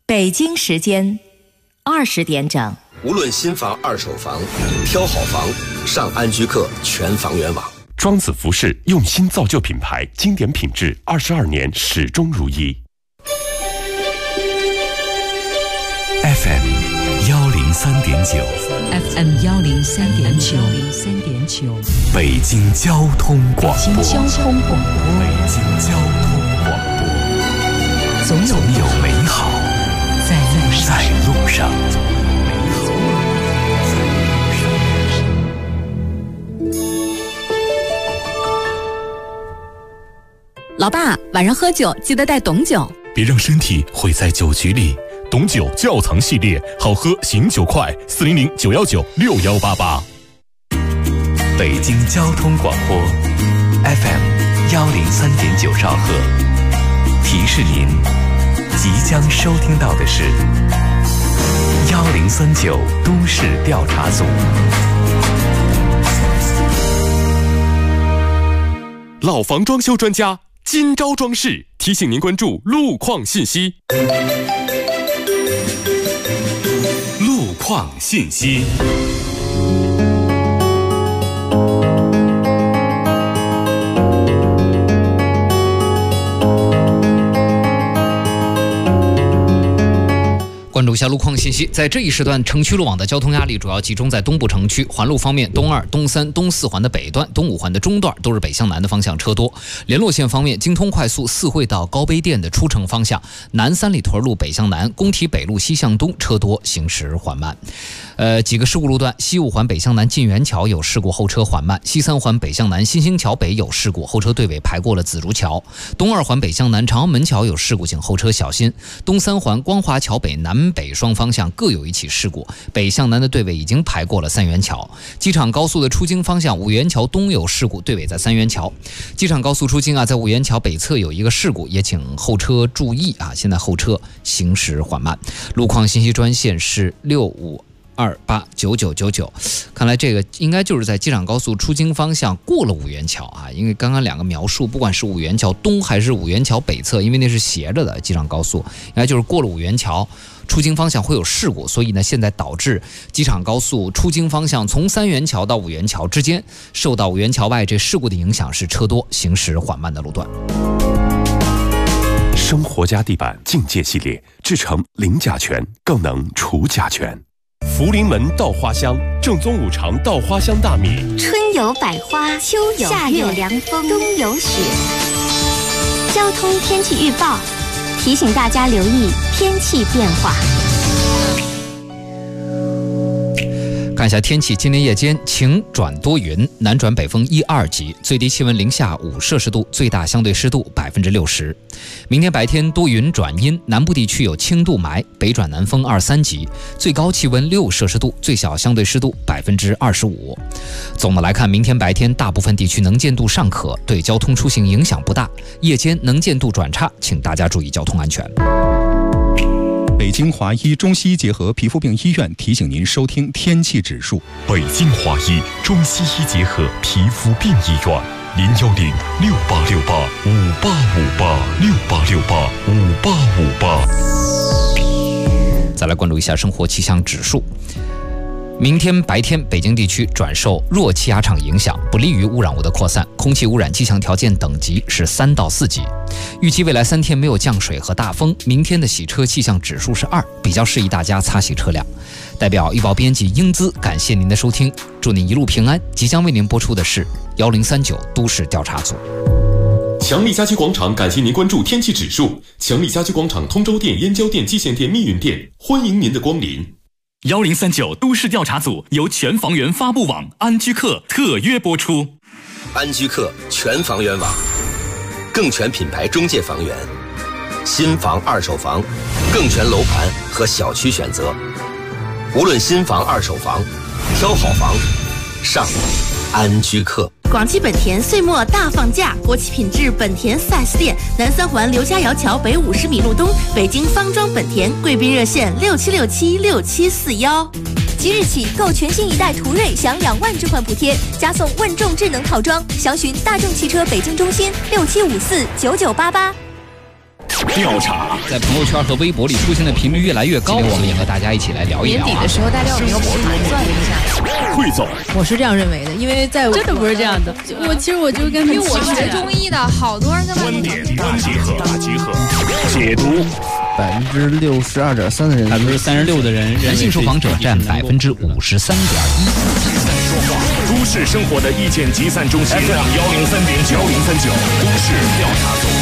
北京时间20点整。 无论新房二手房，挑好房上安居客全房源网。 庄子服饰用心造就品牌，经典品质22年始终如一。 FM 103.9 FM 103.9 北京交通广播。 北京交通广播。 北京交通广播。总有美好在路上。 老爸，晚上喝酒记得带董酒， 别让身体毁在酒局里。董酒窖藏系列，好喝醒酒快，400-919-6188。 北京交通广播 FM 103.9兆赫，提示您即将收听到的是1039都市调查组。 老房装修专家今朝装饰提醒您关注路况信息。 路况信息。 关注一下路况信息，在这一时段，城区路网的交通压力主要集中在东部城区。环路方面，东2、东3、东4环的北段、东5环的中段都是北向南的方向车多。联络线方面，京通快速四惠到高碑店的出城方向，南三里屯路北向南、工体北路西向东车多，行驶缓慢。几个事故路段：西5环北向南晋元桥有事故，后车缓慢；西3环北向南新兴桥北有事故，后车队尾排过了紫竹桥；东2环北向南长安门桥有事故，请后车小心；东3环光华桥北南北双方向各有一起事故，北向南的队尾已经排过了三元桥。机场高速的出京方向，五元桥东有事故，队尾在三元桥。机场高速出京在五元桥北侧有一个事故，也请后车注意现在后车行驶缓慢。路况信息专线是65289999，看来这个应该就是在机场高速出京方向过了五元桥因为刚刚两个描述，不管是五元桥东还是五元桥北侧，因为那是斜着的机场高速，应该就是过了五元桥出京方向会有事故，所以呢，现在导致机场高速出京方向从三元桥到五元桥之间，受到五元桥外这事故的影响是车多，行驶缓慢的路段。 生活家地板境界系列，制成零甲醛，更能除甲醛。福临门稻花香，正宗五常稻花香大米。 春有百花，秋有夏有凉风，冬有雪。交通天气预报提醒大家留意天气变化。 看一下天气，今天夜间晴转多云，南转北风1、2级，最低气温零下5摄氏度，最大相对湿度60%。明天白天多云转阴，南部地区有轻度霾，北转南风2、3级，最高气温6摄氏度，最小相对湿度25%。总的来看，明天白天大部分地区能见度尚可，对交通出行影响不大，夜间能见度转差，请大家注意交通安全。 北京华医中西医结合皮肤病医院提醒您收听天气指数。 北京华医中西医结合皮肤病医院，0868585858，686858。 再来关注一下生活气象指数。明天白天，北京地区转受弱气压场影响，不利于污染物的扩散，空气污染气象条件等级是3到4级。预计未来3天没有降水和大风，明天的洗车气象指数是2，比较适宜大家擦洗车辆。代表预报编辑英姿，感谢您的收听，祝您一路平安。即将为您播出的是1039都市调查组。 强力家居广场感谢您关注天气指数。强力家居广场通州店、燕郊店、蓟县店、密云店，欢迎您的光临。 1039都市调查组由全房源发布网安居客特约播出。 安居客全房源网，更全品牌中介房源，新房、二手房，更全楼盘和小区选择。无论新房、二手房，挑好房上安居客。 广汽本田岁末大放假，国企品质本田 4S 店，南3环刘家窑桥北50米路东，北京方庄本田，贵宾热线67676741。 即日起购全新一代途锐享2万置换补贴，加送问众智能套装，详询大众汽车北京中心67549988。 调查， 在朋友圈和微博里出现的频率越来越高，我们也和大家一起来聊一聊。 年底的时候，大家有没有算一下？ 汇总， 我是这样认为的，因为在真的不是这样的。其实我就跟因为我学中医的，好多人跟观点大集合，解读。 62.3%的人 ，36%的人，人性受访者占53.1%。 都市生活的意见集散中心 FM 103.9，都市调查组。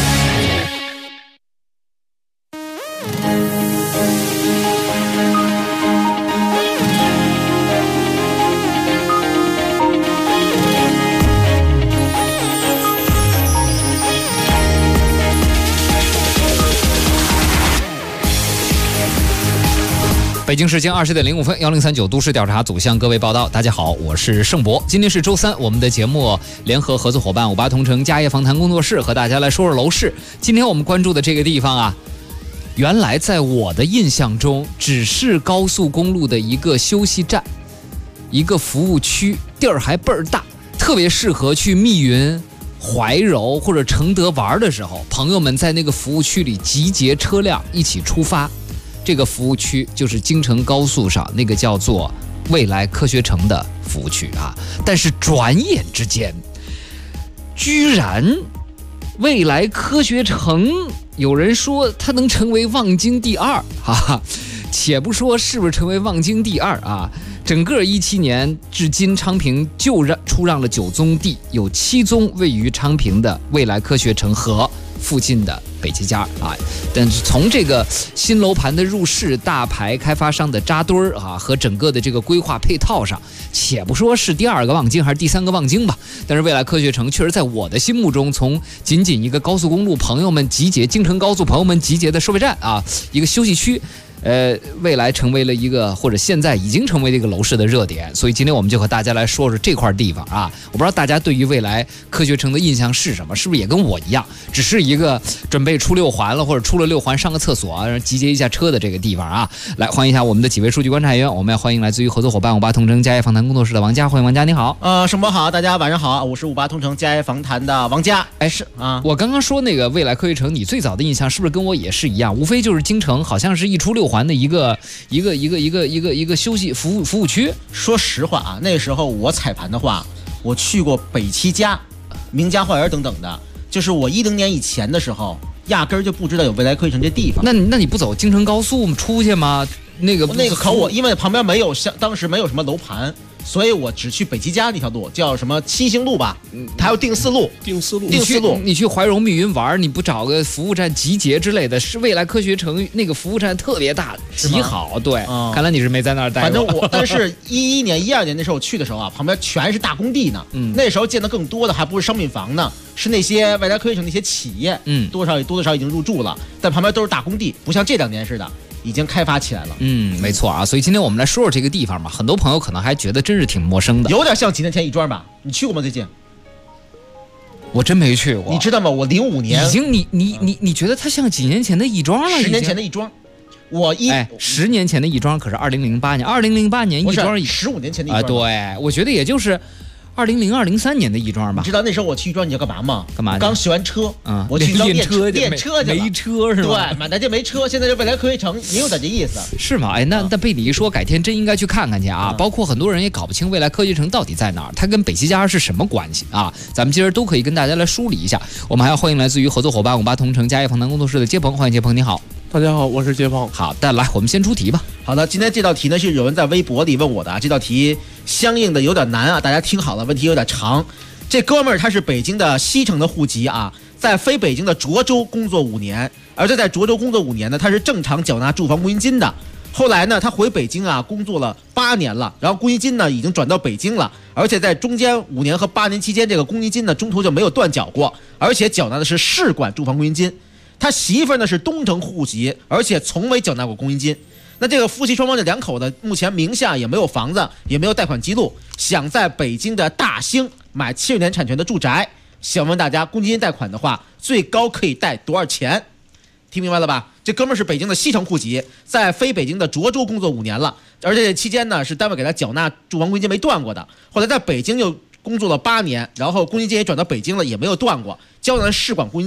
北京时间20点05分，1039都市调查组向各位报道。大家好，我是盛博。今天是周三，我们的节目联合合作伙伴58同城家业访谈工作室和大家来说说楼市。今天我们关注的这个地方啊，原来在我的印象中只是高速公路的一个休息站，一个服务区，地儿还倍儿大，特别适合去密云、怀柔或者承德玩的时候，朋友们在那个服务区里集结车辆一起出发。这个服务区就是京承高速上那个叫做未来科学城的服务区啊，但是转眼之间，居然未来科学城有人说它能成为望京第2啊，且不说是不是成为望京第2啊，整个17年至今，昌平就出让了9宗地，有7宗位于昌平的未来科学城和附近的北齐家啊，但是从这个新楼盘的入市、大牌开发商的扎堆儿啊，和整个的这个规划配套上，且不说是第2个望京还是第3个望京吧，但是未来科学城确实在我的心目中，从仅仅一个高速公路朋友们集结、京承高速朋友们集结的收费站啊，一个休息区。未来成为了一个，或者现在已经成为了一个楼市的热点，所以今天我们就和大家来说说这块地方啊。我不知道大家对于未来科学城的印象是什么，是不是也跟我一样，只是一个准备出6环了，或者出了6环上个厕所，然后集结一下车的这个地方啊。来欢迎一下我们的几位数据观察员，我们要欢迎来自于合作伙伴58同城家业访谈工作室的王佳，欢迎王佳，你好。 盛博好，大家晚上好，我是58同城家业访谈的王佳。 是啊，我刚刚说那个未来科学城，你最早的印象是不是跟我也是一样？无非就是京承好像是一出6环的一个休息服务区。 说实话啊，那时候我踩盘的话，我去过北齐家、名家花园等等的，就是我10年以前的时候，压根儿就不知道有未来科学城这地方。 那你不走京承高速出去吗？那个可我因为旁边没有，当时没有什么楼盘。所以我只去北齐家那条路，叫什么七星路吧，还有定四路。 你去怀柔密云玩，你不找个服务站集结之类的？是未来科学城那个服务站特别大，极好。对，看来你是没在那儿待过。 反正但是11年、12年那时候我去的时候啊，旁边全是大工地呢。那时候建的更多的还不是商品房呢，是那些未来科学城那些企业，多多少已经入驻了，但旁边都是大工地，不像这2年似的。已经开发起来了。 没错啊，所以今天我们来说说这个地方吧。很多朋友可能还觉得真是挺陌生的， 有点像几年前亦庄吧？你去过吗？最近？ 我真没去过。 你知道吗？我05年已经，你觉得它像几年前的亦庄了 ？10年前的亦庄，我 10年前的亦庄可是2008年，2008年亦庄 15年前的亦庄对，我觉得也就是2002、03年的亦庄吧。 你知道那时候我去亦庄你要干嘛吗？ 干嘛？ 刚学完车，我去练车去了， 没车是吧？ 对，满大街没车。现在这未来科学城也有点这意思， 是吗？那被你一说，改天真应该去看看去啊！包括很多人也搞不清未来科学城到底在哪儿，它跟北齐家是什么关系啊？咱们今儿都可以跟大家来梳理一下。我们还要欢迎来自于合作伙伴58同城家业访谈工作室的接鹏，欢迎接鹏，你好。 大家好，我是接鹏。 好的，来，我们先出题吧。 好的，今天这道题呢是有人在微博里问我的啊，这道题相应的有点难啊，大家听好了，问题有点长。这哥们儿他是北京的西城的户籍啊，在非北京的涿州工作5年，而在涿州工作5年呢，他是正常缴纳住房公积金的。后来呢，他回北京啊工作了8年了，然后公积金呢已经转到北京了，而且在中间5年和8年期间，这个公积金呢中途就没有断缴过，而且缴纳的是市管住房公积金。他媳妇儿呢是东城户籍，而且从未缴纳过公积金。那这个夫妻双方这2口子目前名下也没有房子，也没有贷款记录，想在北京的大兴买70年产权的住宅。想问大家，公积金贷款的话，最高可以贷多少钱？听明白了吧？这哥们儿是北京的西城户籍，在非北京的涿州工作5年了，而且这期间呢是单位给他缴纳住房公积金没断过的。后来在北京又工作了8年，然后公积金也转到北京了，也没有断过，交纳市管公积金。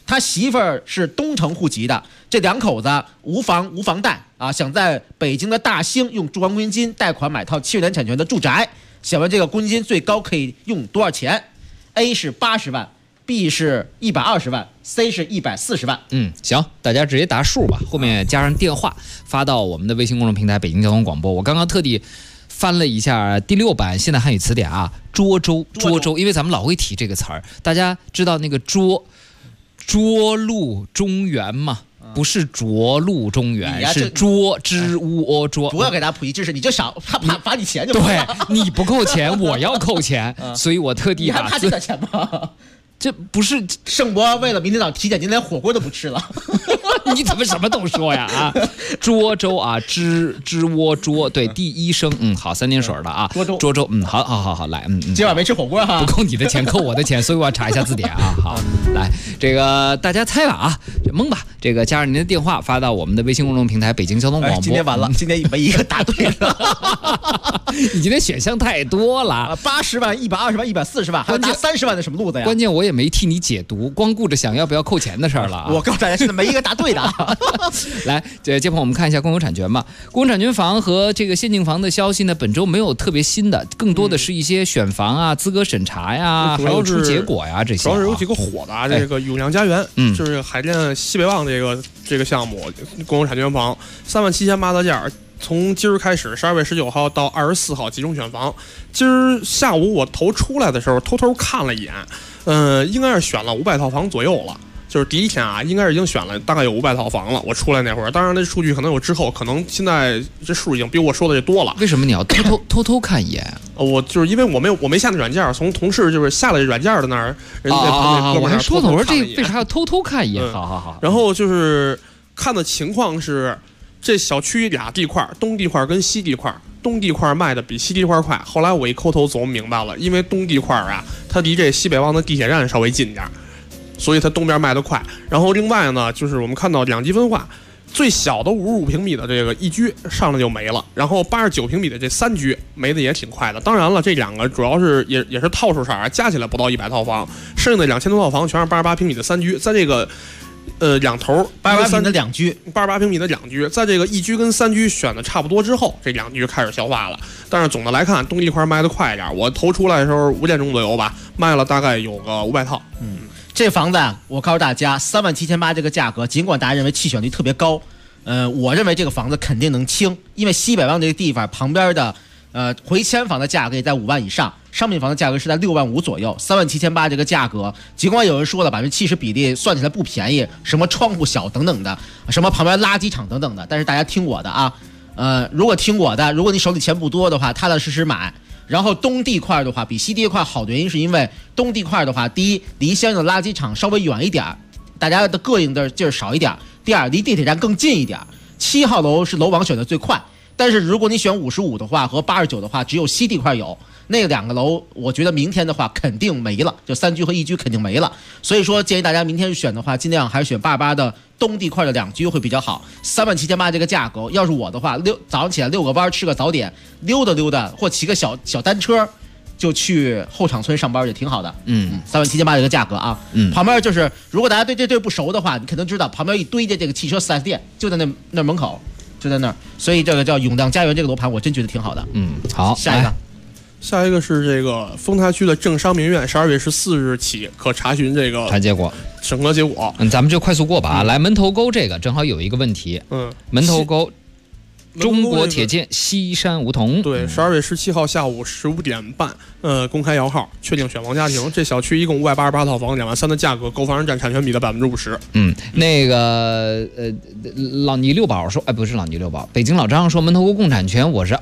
他媳妇儿是东城户籍的，这两口子无房无房贷啊，想在北京的大兴用住房公积金贷款买套70年产权的住宅。想问这个公积金最高可以用多少钱 ？A 是80万。B 是120万 ，C 是140万。 行，大家直接答数吧，后面加上电话发到我们的微信公众平台北京交通广播。我刚刚特地翻了一下第6版现代汉语词典啊，涿州，因为咱们老会提这个词儿，大家知道那个涿鹿中原吗？不是涿鹿中原，是涿支乌哦涿。 不要给大家普及知识，你就少他罚你钱就行了。 对，你不扣钱，我要扣钱，所以我特地你还怕这点钱吗？ 这不是盛博为了明天早上体检，今天连火锅都不吃了。 你怎么什么都说呀啊？涿州啊，支窝涿，对，第一声，好，3点水的啊。涿州，好，来， 今晚没吃火锅哈， 不扣你的钱，扣我的钱，所以我要查一下字典啊。好，来，这个大家猜吧啊，蒙吧，这个加上您的电话发到我们的微信公众平台北京交通广播。 今天完了，今天没一个答对了。 你今天选项太多了 ，80万、120万、140万，还有拿30万的什么路子呀？ 关键我也没替你解读，光顾着想要不要扣钱的事儿了啊。 我告诉大家，现在没一个答对的。 来，接朋友们看一下公有产权吧。公有产权房和这个限定房的消息呢，本周没有特别新的，更多的是一些选房啊、资格审查呀，还有出结果呀这些。 主要是有几个火的啊，这个永亮家园，就是海淀西北旺这个项目公有产权房，37800的价。从今儿开始，12月19号到24号集中选房。今儿下午我头出来的时候，偷偷看了一眼，应该是选了500套房左右了。就是第一天啊，应该是已经选了大概有500套房了。我出来那会儿，当然这数据可能有之后，可能现在这数已经比我说的这多了。 为什么你要偷偷看一眼？ 我就是因为我没下那软件，从同事就是下了软件的那儿，人家旁边我还说呢，我说这为啥要偷偷看一眼？好。 然后就是看的情况是。这小区俩地块，东地块跟西地块，东地块卖的比西地块快。后来我一抠头琢磨明白了，因为东地块啊，它离这西北旺的地铁站稍微近点，所以它东边卖的快。然后另外呢，就是我们看到2级分化，最小的55平米的这个1居上来就没了，然后89平米的这3居没的也挺快的。当然了，这两个主要是也是套数色啊，加起来不到100套房，剩下的2000多套房全是88平米的3居，在这个。两头 88平米的2居 ，88平米的2居，在这个1居跟3居选的差不多之后，这2居开始消化了。但是总的来看，东地块卖的快一点。我头出来的时候5点钟左右吧，卖了大概有个500套。 这房子我告诉大家，37800这个价格，尽管大家认为弃选率特别高，我认为这个房子肯定能清，因为西北旺这个地方旁边的回迁房的价格也在5万以上。商品房的价格是在6万5左右，37800这个价格，尽管有人说了70%比例算起来不便宜，什么窗户小等等的，什么旁边垃圾场等等的，但是大家听我的啊，如果听我的，如果你手里钱不多的话，踏踏实实买。然后东地块的话，比西地块好的原因是因为东地块的话，第一离相应的垃圾场稍微远一点，大家的膈应的劲儿少一点；第二离地铁站更近一点。7号楼是楼网选的最快，但是如果你选55的话和89的话，只有西地块有。那2个楼，我觉得明天的话肯定没了，就3居和1居肯定没了。所以说建议大家明天选的话，尽量还是选88的东地块的2居会比较好。37800这个价格，要是我的话，早上起来遛个弯，吃个早点，溜达，或骑个小单车，就去后厂村上班也挺好的。37800这个价格啊，旁边就是如果大家对这不熟的话，你可能知道旁边一堆的这个汽车4S店就在那门口，就在那儿。所以这个叫永亮家园这个楼盘，我真觉得挺好的。 好， 下一个是这个丰台区的正商民院，12月14日起可查询这个查结果、 审核结果。 咱们就快速过吧。来，门头沟这个正好有一个问题。门头沟中国铁建西山梧桐。 对，12月17号下午15点半，公开摇号，确定选房家庭。这小区一共588套房，2万3的价格，购房人占产权比的50%。 那个老倪六宝说，不是老倪六宝，北京老张说门头沟共产权我是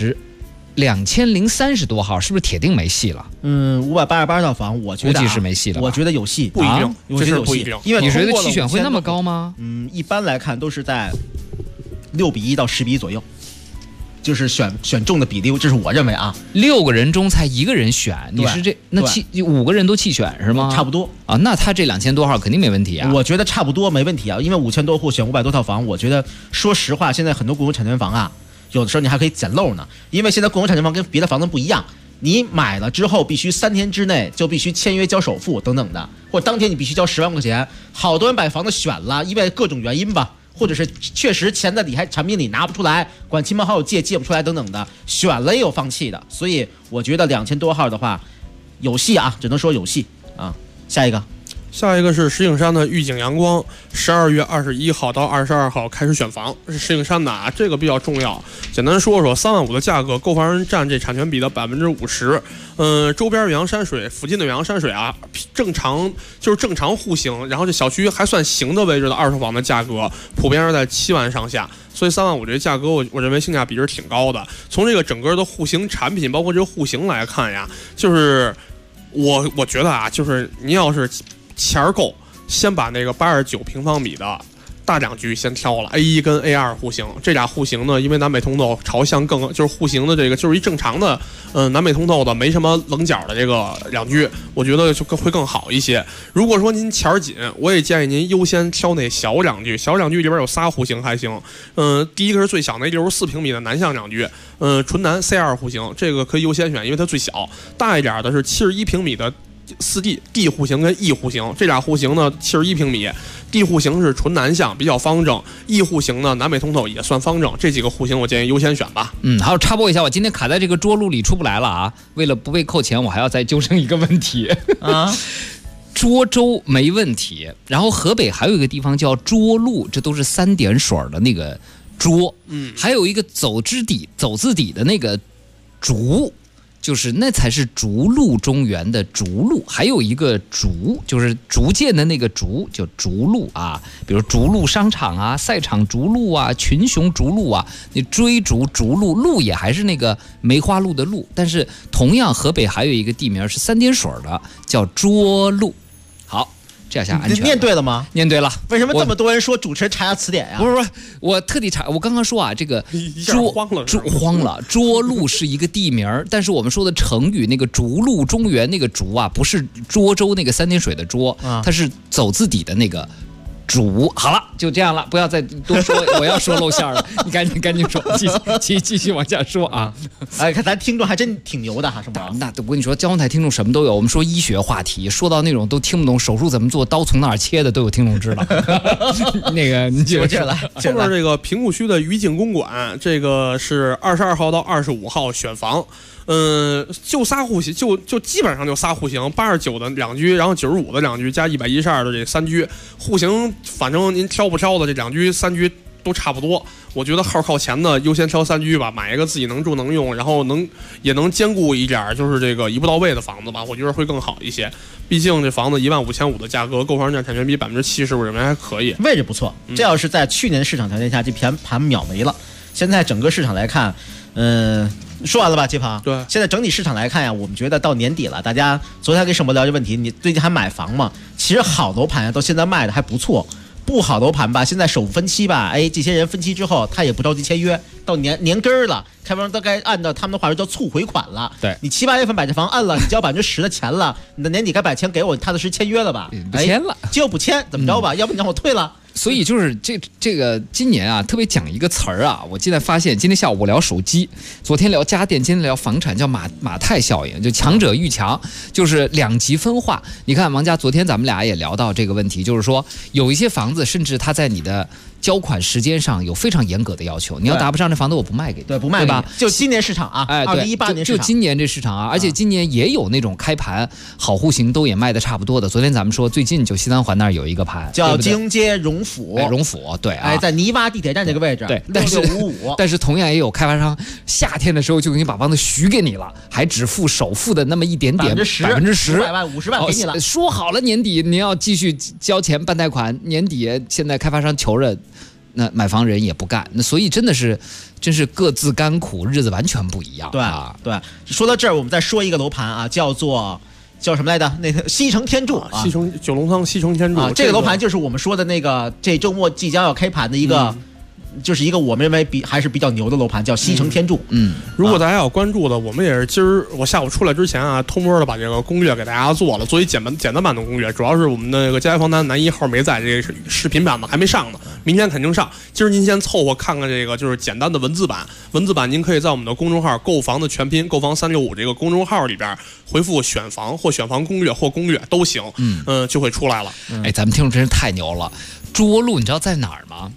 2030多号，是不是铁定没戏了 ？588套房，我觉得估计是没戏了。 我觉得有戏， 不一定， 我觉得有戏，因为你觉得弃选会那么高吗？ 一般来看都是在6比1到10比1左右，就是选中的比例，这是我认为啊。 6个人中才1个人选，你是那5个人都弃选是吗？ 差不多啊，那他这2000多号肯定没问题啊。 我觉得差不多没问题啊，因为5000多户选500多套房，我觉得说实话，现在很多共有产权房啊。有的时候你还可以捡漏呢，因为现在共有产权房跟别的房子不一样， 你买了之后必须3天之内就必须签约交首付等等的，或者当天你必须交10万块钱。好多人把房子选了，因为各种原因吧，或者是确实钱在产品里拿不出来，管亲朋好友借不出来等等的，选了也有放弃的。所以我觉得2000多号的话有戏啊，只能说有戏啊。下一个是石景山的御景阳光，12月21号到22号开始选房，是石景山的啊，这个比较重要。简单说说，3万5的价格，购房人占这产权比的50%。周边远洋山水，附近的远洋山水啊，正常户型，然后这小区还算行的位置的二手房的价格，普遍是在7万上下。所以3万5这价格，我认为性价比是挺高的。从这个整个的户型产品，包括这个户型来看呀，就是我觉得啊，就是您要是钱够，先把那个89平方米的大两居先挑了 A1 跟 A2 户型，这俩户型呢，因为南北通透朝向就是户型的这个就是一正常的南北通透的没什么棱角的这个两居，我觉得就会更好一些。如果说您钱紧，我也建议您优先挑那小两居，小两居里边有仨户型还行。第一个是最小那64平米的南向两居，纯南 C2 户型，这个可以优先选，因为它最小。大一点的是71平米的4D D 户型跟 E 户型，这俩户型呢71平米，D 户型是纯南向比较方正，E 户型呢南北通透也算方正，这几个户型我建议优先选吧。 还有插播一下，我今天卡在这个涿鹿里出不来了啊，为了不被扣钱，我还要再纠正一个问题啊。涿州没问题，然后河北还有一个地方叫涿鹿，这都是3点水的那个涿，还有一个走字底的那个竹。就是那才是逐鹿中原的逐鹿，还有一个逐，就是逐渐的那个逐，叫逐鹿啊。比如逐鹿商场啊、赛场逐鹿啊、群雄逐鹿啊，你追逐逐鹿，鹿也还是那个梅花鹿的鹿。但是同样，河北还有一个地名是3点水的，叫涿鹿。好。这样下安全。念对了吗？念对了。为什么这么多人说主持人查下词典呀？不是，我特地查。我刚刚说啊，这个慌了。涿鹿是一个地名，但是我们说的成语那个逐鹿中原那个逐啊，不是涿州那个3点水的涿，它是走字底的那个。主好了，就这样了，不要再多说，我要说露馅了，你赶紧说，继续往下说啊！哎，看咱听众还真挺牛的哈，是吧？那我跟你说，交通台听众什么都有。我们说医学话题，说到那种都听不懂手术怎么做，刀从哪儿切的，都有听众知道。那个你接着来， 后面这个平谷区的余景公馆，这个是22号到25号选房。就仨户型，就基本上就仨户型，89的两居，然后95的两居，加112的这3居户型，反正您挑不挑的这两居3居都差不多。我觉得号靠前的优先挑3居吧，买一个自己能住能用，然后也能兼顾一点就是这个一步到位的房子吧，我觉得会更好一些。毕竟这房子15500的价格，购房占产权比70%，我认为还可以，位置不错。这要是在去年市场条件下，这盘秒没了。现在整个市场来看，说完了吧，街坊？对。现在整体市场来看呀，我们觉得到年底了，大家昨天跟沈博聊这问题，你最近还买房吗？其实好楼盘呀，到现在卖的还不错。不好楼盘吧，现在首付分期吧，哎，这些人分期之后，他也不着急签约，到年根儿了，开发商都该按照他们的话说叫促回款了。对，你7、8月份把这房按了，你交10%的钱了，你的年底该把钱给我，踏踏实签约了吧？不签了，就不签，怎么着吧？要不你让我退了。 所以就是这个今年啊，特别讲一个词儿啊，我现在发现，今天下午我聊手机，昨天聊家电，今天聊房产，叫马太效应，就强者愈强，就是2极分化。你看王佳，昨天咱们俩也聊到这个问题，就是说有一些房子，甚至它在你的交款时间上有非常严格的要求，你要达不上这房子，我不卖给你，对，不卖给你，对吧？就今年市场啊，哎，对，2018年市场，就今年这市场啊，而且今年也有那种开盘好户型都也卖的差不多的。昨天咱们说，最近就西三环那儿有一个盘，叫京街荣府，荣府，对啊，哎，在泥洼地铁站这个位置，对，但是同样也有开发商夏天的时候就给你把房子许给你了，还只付首付的那么一点点，10%，500万、50万给你了，说好了年底你要继续交钱办贷款，年底现在开发商求着。那买房人也不干，那所以真是各自甘苦，日子完全不一样。对啊，对。说到这儿，我们再说一个楼盘啊，叫什么来着？那个西城天柱啊，九龙仓西城天柱啊，这个楼盘就是我们说的那个这周末即将要开盘的一个就是一个我们认为还是比较牛的楼盘，叫西城天柱。 如果大家要关注的，我们也是今儿我下午出来之前啊，偷摸的把这个攻略给大家做了，作为简单版的攻略，主要是我们的那个家房南1号没在，这个视频版的还没上呢，明天肯定上。今儿您先凑合看看这个就是简单的文字版，您可以在我们的公众号购房的全拼购房365这个公众号里边回复选房或选房攻略或攻略都行，就会出来了。 哎，咱们听众真是太牛了。涿鹿你知道在哪儿吗？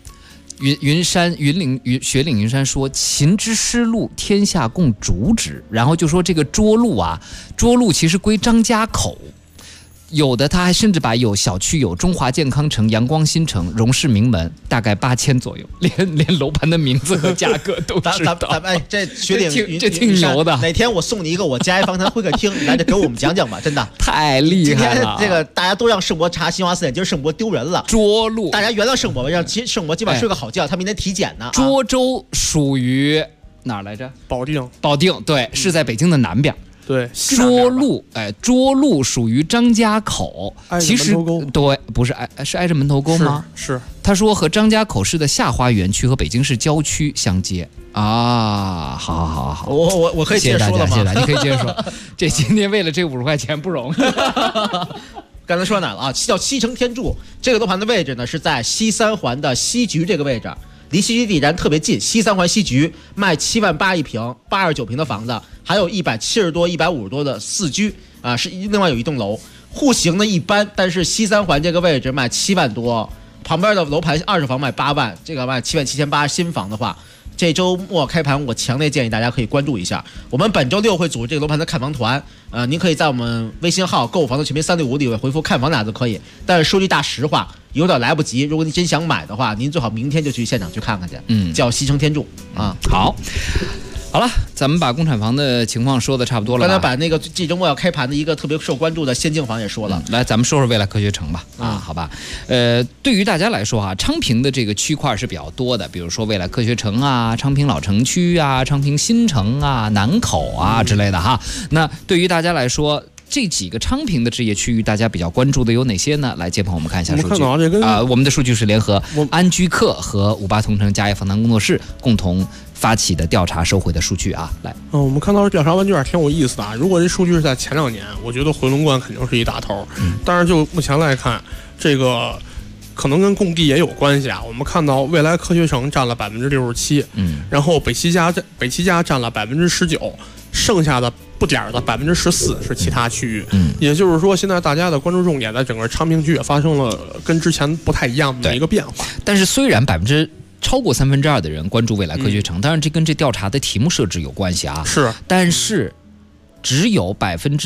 雪岭云山说秦之师路天下共主旨，然后就说这个涿鹿啊，涿鹿其实归张家口。有的他还甚至把有小区有中华健康城、阳光新城、荣氏名门，大概8000左右，连楼盘的名字和价格都知道。 哎，这雪岭这挺牛的。 哪天我送你一个我家房谈会客厅，你来这给我们讲讲吧，真的太厉害了。 今天这个大家都让盛博查新华4点，今儿盛博丢人了。 涿鹿， 大家原谅盛博吧，让盛博今晚睡个好觉，他明天体检呢。 涿州属于哪儿来着？ 保定， 对，是在北京的南边。 对， 涿鹿属于张家口，其实对，不是是挨着门头沟吗？ 是。 他说和张家口市的下花园区和北京市郊区相接啊。好， 我可以接着说了吗？ 谢谢大家，你可以接着说。这今天为了这50块钱不容易。 刚才说哪了啊？叫西城天柱，这个楼盘的位置呢是在西三环的西局这个位置。离西局地站特别近，西三环西局卖7万8一平，89平的房子，还有170多、150多的4居啊，是另外有一栋楼，户型呢一般，但是西三环这个位置卖7万多，旁边的楼盘2手房卖8万，这个卖7万7800，新房的话。这周末开盘，我强烈建议大家可以关注一下。我们本周6会组织这个楼盘的看房团，您可以在我们微信号购房的全拼365里回复看房俩字可以。但是说句大实话，有点来不及。如果您真想买的话，您最好明天就去现场去看看去。叫西城天柱啊。 好了，咱们把公产房的情况说的差不多了。 刚才把那个这周末要开盘的一个特别受关注的先进房也说了。 来，咱们说说未来科学城吧。好吧。对于大家来说啊，昌平的这个区块是比较多的，比如说未来科学城啊、昌平老城区啊、昌平新城啊、南口啊之类的哈。那对于大家来说，这几个昌平的置业区域，大家比较关注的有哪些呢？来，接朋友们看一下数据。我们的数据是联合安居客和58同城嘉业房谈工作室共同发起的调查收回的数据啊。来， 我们看到调查问卷挺有意思的啊。如果这数据是在前2年，我觉得回龙观肯定是一大头。但是就目前来看，这个可能跟供地也有关系啊。我们看到未来科学城占了67%，然后北七家占了19%，剩下的不点的14%是其他区域。也就是说，现在大家的关注重点在整个昌平区也发生了跟之前不太一样的一个变化。 但是虽然超过2/3的人关注未来科学城，当然这跟这调查的题目设置有关系啊。 是， 但是只有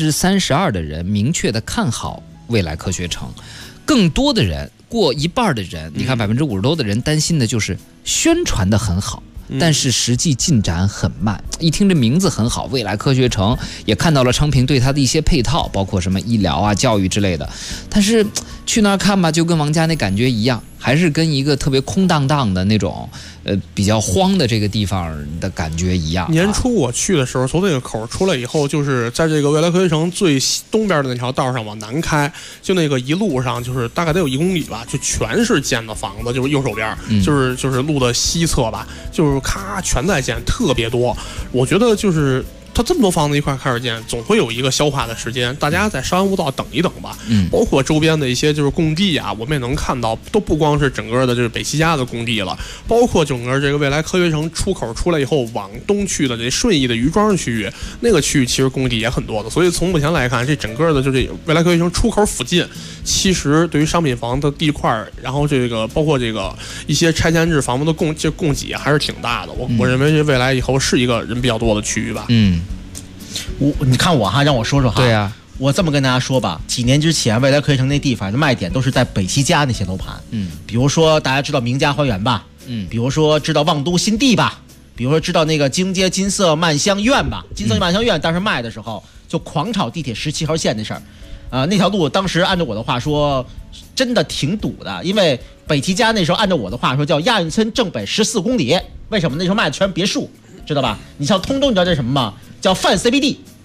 32%的人明确的看好未来科学城，更多的人，过一半的人，你看50%多的人担心的就是宣传的很好，但是实际进展很慢。一听这名字很好，未来科学城，也看到了昌平对它的一些配套，包括什么医疗啊、教育之类的，但是去那儿看吧，就跟王家那感觉一样，还是跟一个特别空荡荡的那种比较荒的这个地方的感觉一样。 年初我去的时候，从那个口出来以后，就是在这个未来科学城最东边的那条道上往南开，就那个一路上就是大概得有1公里吧，就全是建的房子，就是右手边，就是路的西侧吧，就是咔全在建，特别多。我觉得就是它这么多房子一块开始建，总会有一个消化的时间，大家在稍安勿躁等一等吧。包括周边的一些就是工地啊，我们也能看到，都不光是整个的就是北七家的工地了，包括整个这个未来科学城出口出来以后往东去的这顺义的余庄区域，那个区域其实工地也很多的。所以从目前来看，这整个的就这未来科学城出口附近，其实对于商品房的地块，然后这个包括这个一些拆迁制房屋的供给还是挺大的。我认为这未来以后是一个人比较多的区域吧。 你看我哈，让我说说哈。 对啊， 我这么跟大家说吧，几年之前未来科学城那地方的卖点都是在北七家那些楼盘。比如说大家知道名家花园吧？比如说知道望都新地吧？比如说知道那个京街金色曼香苑吧？金色曼香苑当时卖的时候就狂炒地铁17号线那事儿。那条路当时按照我的话说，真的挺堵的，因为北七家那时候按照我的话说叫亚运村正北14公里。为什么？那时候卖的全是别墅，知道吧？你像通州，你知道这是什么吗？叫泛 CBD，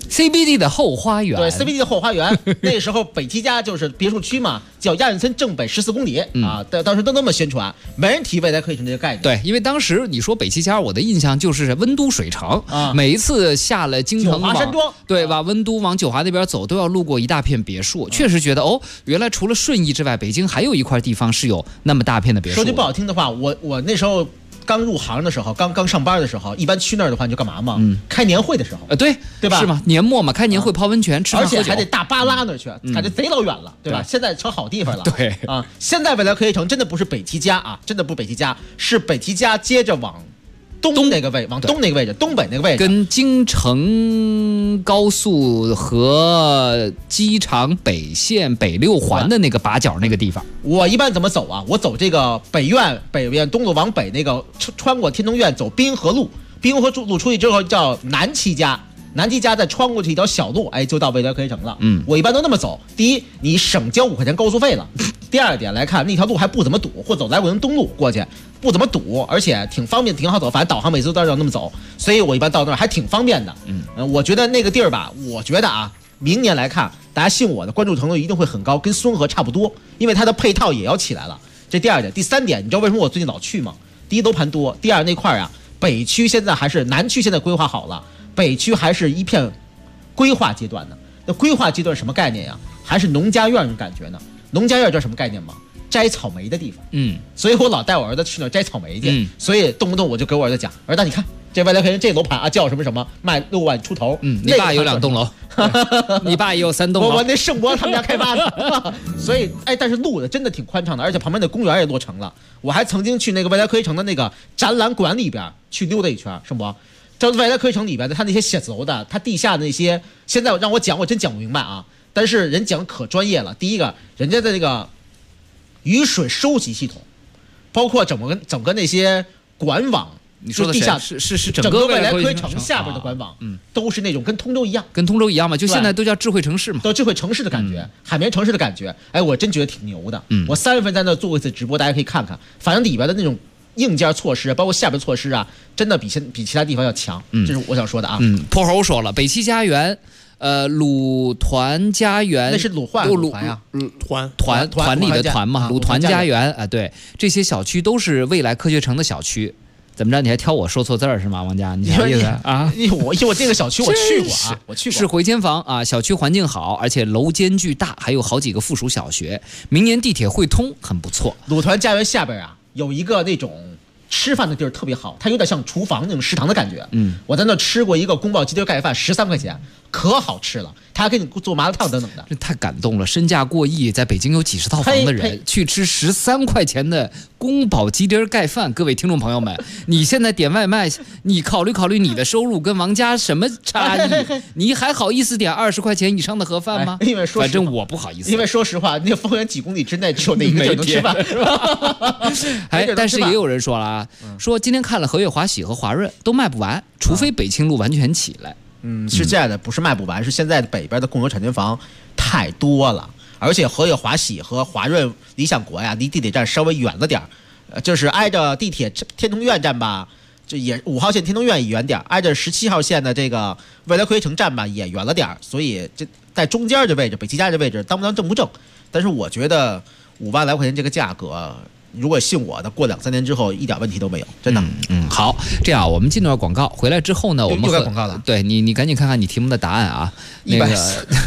CBD 的后花园， 对 CBD 的后花园，那时候北七家就是别墅区嘛，叫亚运村正北14公里啊，当时都那么宣传，没人提未来可以城这个概念。 对，因为当时你说北七家，我的印象就是温都水城啊，每一次下了京城九华山庄， 对吧？温都往九华那边走，都要路过一大片别墅，确实觉得哦，原来除了顺义之外，北京还有一块地方是有那么大片的别墅。 说句不好听的话，我那时候。刚入行的时候，刚上班的时候，一般去那儿的话，你就干嘛嘛？开年会的时候， 对吧？ 是吗？年末嘛，开年会泡温泉，吃饭喝酒， 而且还得大巴拉那儿去，感觉贼老远了，对吧？现在成好地方了， 对啊。现在未来科技城真的不是北七家啊，真的不是北七家，是北七家接着往东那个位，往东那个位置，东北那个位置， 跟京承高速和机场北线北六环的那个把角那个地方。 我一般怎么走啊？我走这个北院东路往北那个，穿过天通苑走滨河路，滨河路出去之后叫南七家。南七家再穿过去一条小路，哎，就到未来科技城了。我一般都那么走。第一，你省交5块钱高速费了；第二点来看，那条路还不怎么堵，或走来武营东路过去不怎么堵，而且挺方便，挺好走。反正导航每次都要那么走，所以我一般到那儿还挺方便的。我觉得那个地儿吧，我觉得啊，明年来看，大家信我的，关注程度一定会很高，跟孙河差不多，因为它的配套也要起来了。这第二点，第三点，你知道为什么我最近老去吗？第一，楼盘多；第二，那块儿啊，北区现在还是南区现在规划好了。北区还是一片规划阶段呢，那规划阶段什么概念呀？还是农家院这种感觉呢？农家院知道什么概念吗？摘草莓的地方。所以我老带我儿子去那儿摘草莓去。所以动不动我就给我儿子讲，儿子你看这未来科技这楼盘啊叫什么什么，卖6万出头。 你爸有2栋楼，你爸也有3栋楼。 我那圣博他们家开发的，所以但是路真的挺宽敞的，而且旁边的公园也落成了。我还曾经去那个未来科技城的那个展览馆里边去溜达一圈，圣博。这未来科技城里边的，他那些写字楼的，他地下的那些，现在让我讲，我真讲不明白啊。但是人讲可专业了。第一个，人家的那个雨水收集系统，包括整个那些管网， 你说的地下是整个未来科技城下边的管网，都是那种跟通州一样， 嘛，就现在都叫智慧城市嘛， 都智慧城市的感觉，海绵城市的感觉。哎，我真觉得挺牛的。我3月份在那做过一次直播，大家可以看看，反正里边的那种。硬件措施包括下边措施啊，真的比其他地方要强。这是我想说的啊。 破猴说了，北七家园，鲁团家园， 那是鲁团呀， 团里的团嘛，鲁团家园啊，对，这些小区都是未来科学城的小区。怎么着？你还挑我说错字儿是吗，王家？你啥意思啊？ 我这个小区我去过啊，我去过。 是回迁房啊，小区环境好，而且楼间距大，还有好几个附属小学。明年地铁会通，很不错。 鲁团家园下边啊。有一个那种吃饭的地儿特别好，它有点像厨房那种食堂的感觉。我在那吃过一个宫保鸡丁盖饭，13块钱，可好吃了。他还给你做麻辣烫等等的， 这太感动了。身价过亿，在北京有几10套房的人去吃13块钱的宫保鸡丁盖饭。各位听众朋友们，你现在点外卖，你考虑考虑你的收入跟王家什么差异？你还好意思点20块钱以上的盒饭吗？ 因为说反正我不好意思， 因为说实话，那方圆几公里之内只有那一个地儿能吃饭，是吧？ 但是也有人说了啊，说今天看了和悦华喜和华润都卖不完，除非北青路完全起来。 是这样的，不是卖不完，是现在北边的共有产权房太多了，而且和悦华喜和华润理想国呀，离地铁站稍微远了点就是挨着地铁天通苑站吧，这也5号线天通苑也远点，挨着17号线的这个未来科学城站吧也远了点，所以这在中间的位置，北七家这位置当不当正不正？但是我觉得5万来块钱这个价格。如果信我的，过2-3年之后一点问题都没有，真的。 好，这样我们进段广告，回来之后呢，我们又该广告了。 对你赶紧看看你题目的答案啊。那个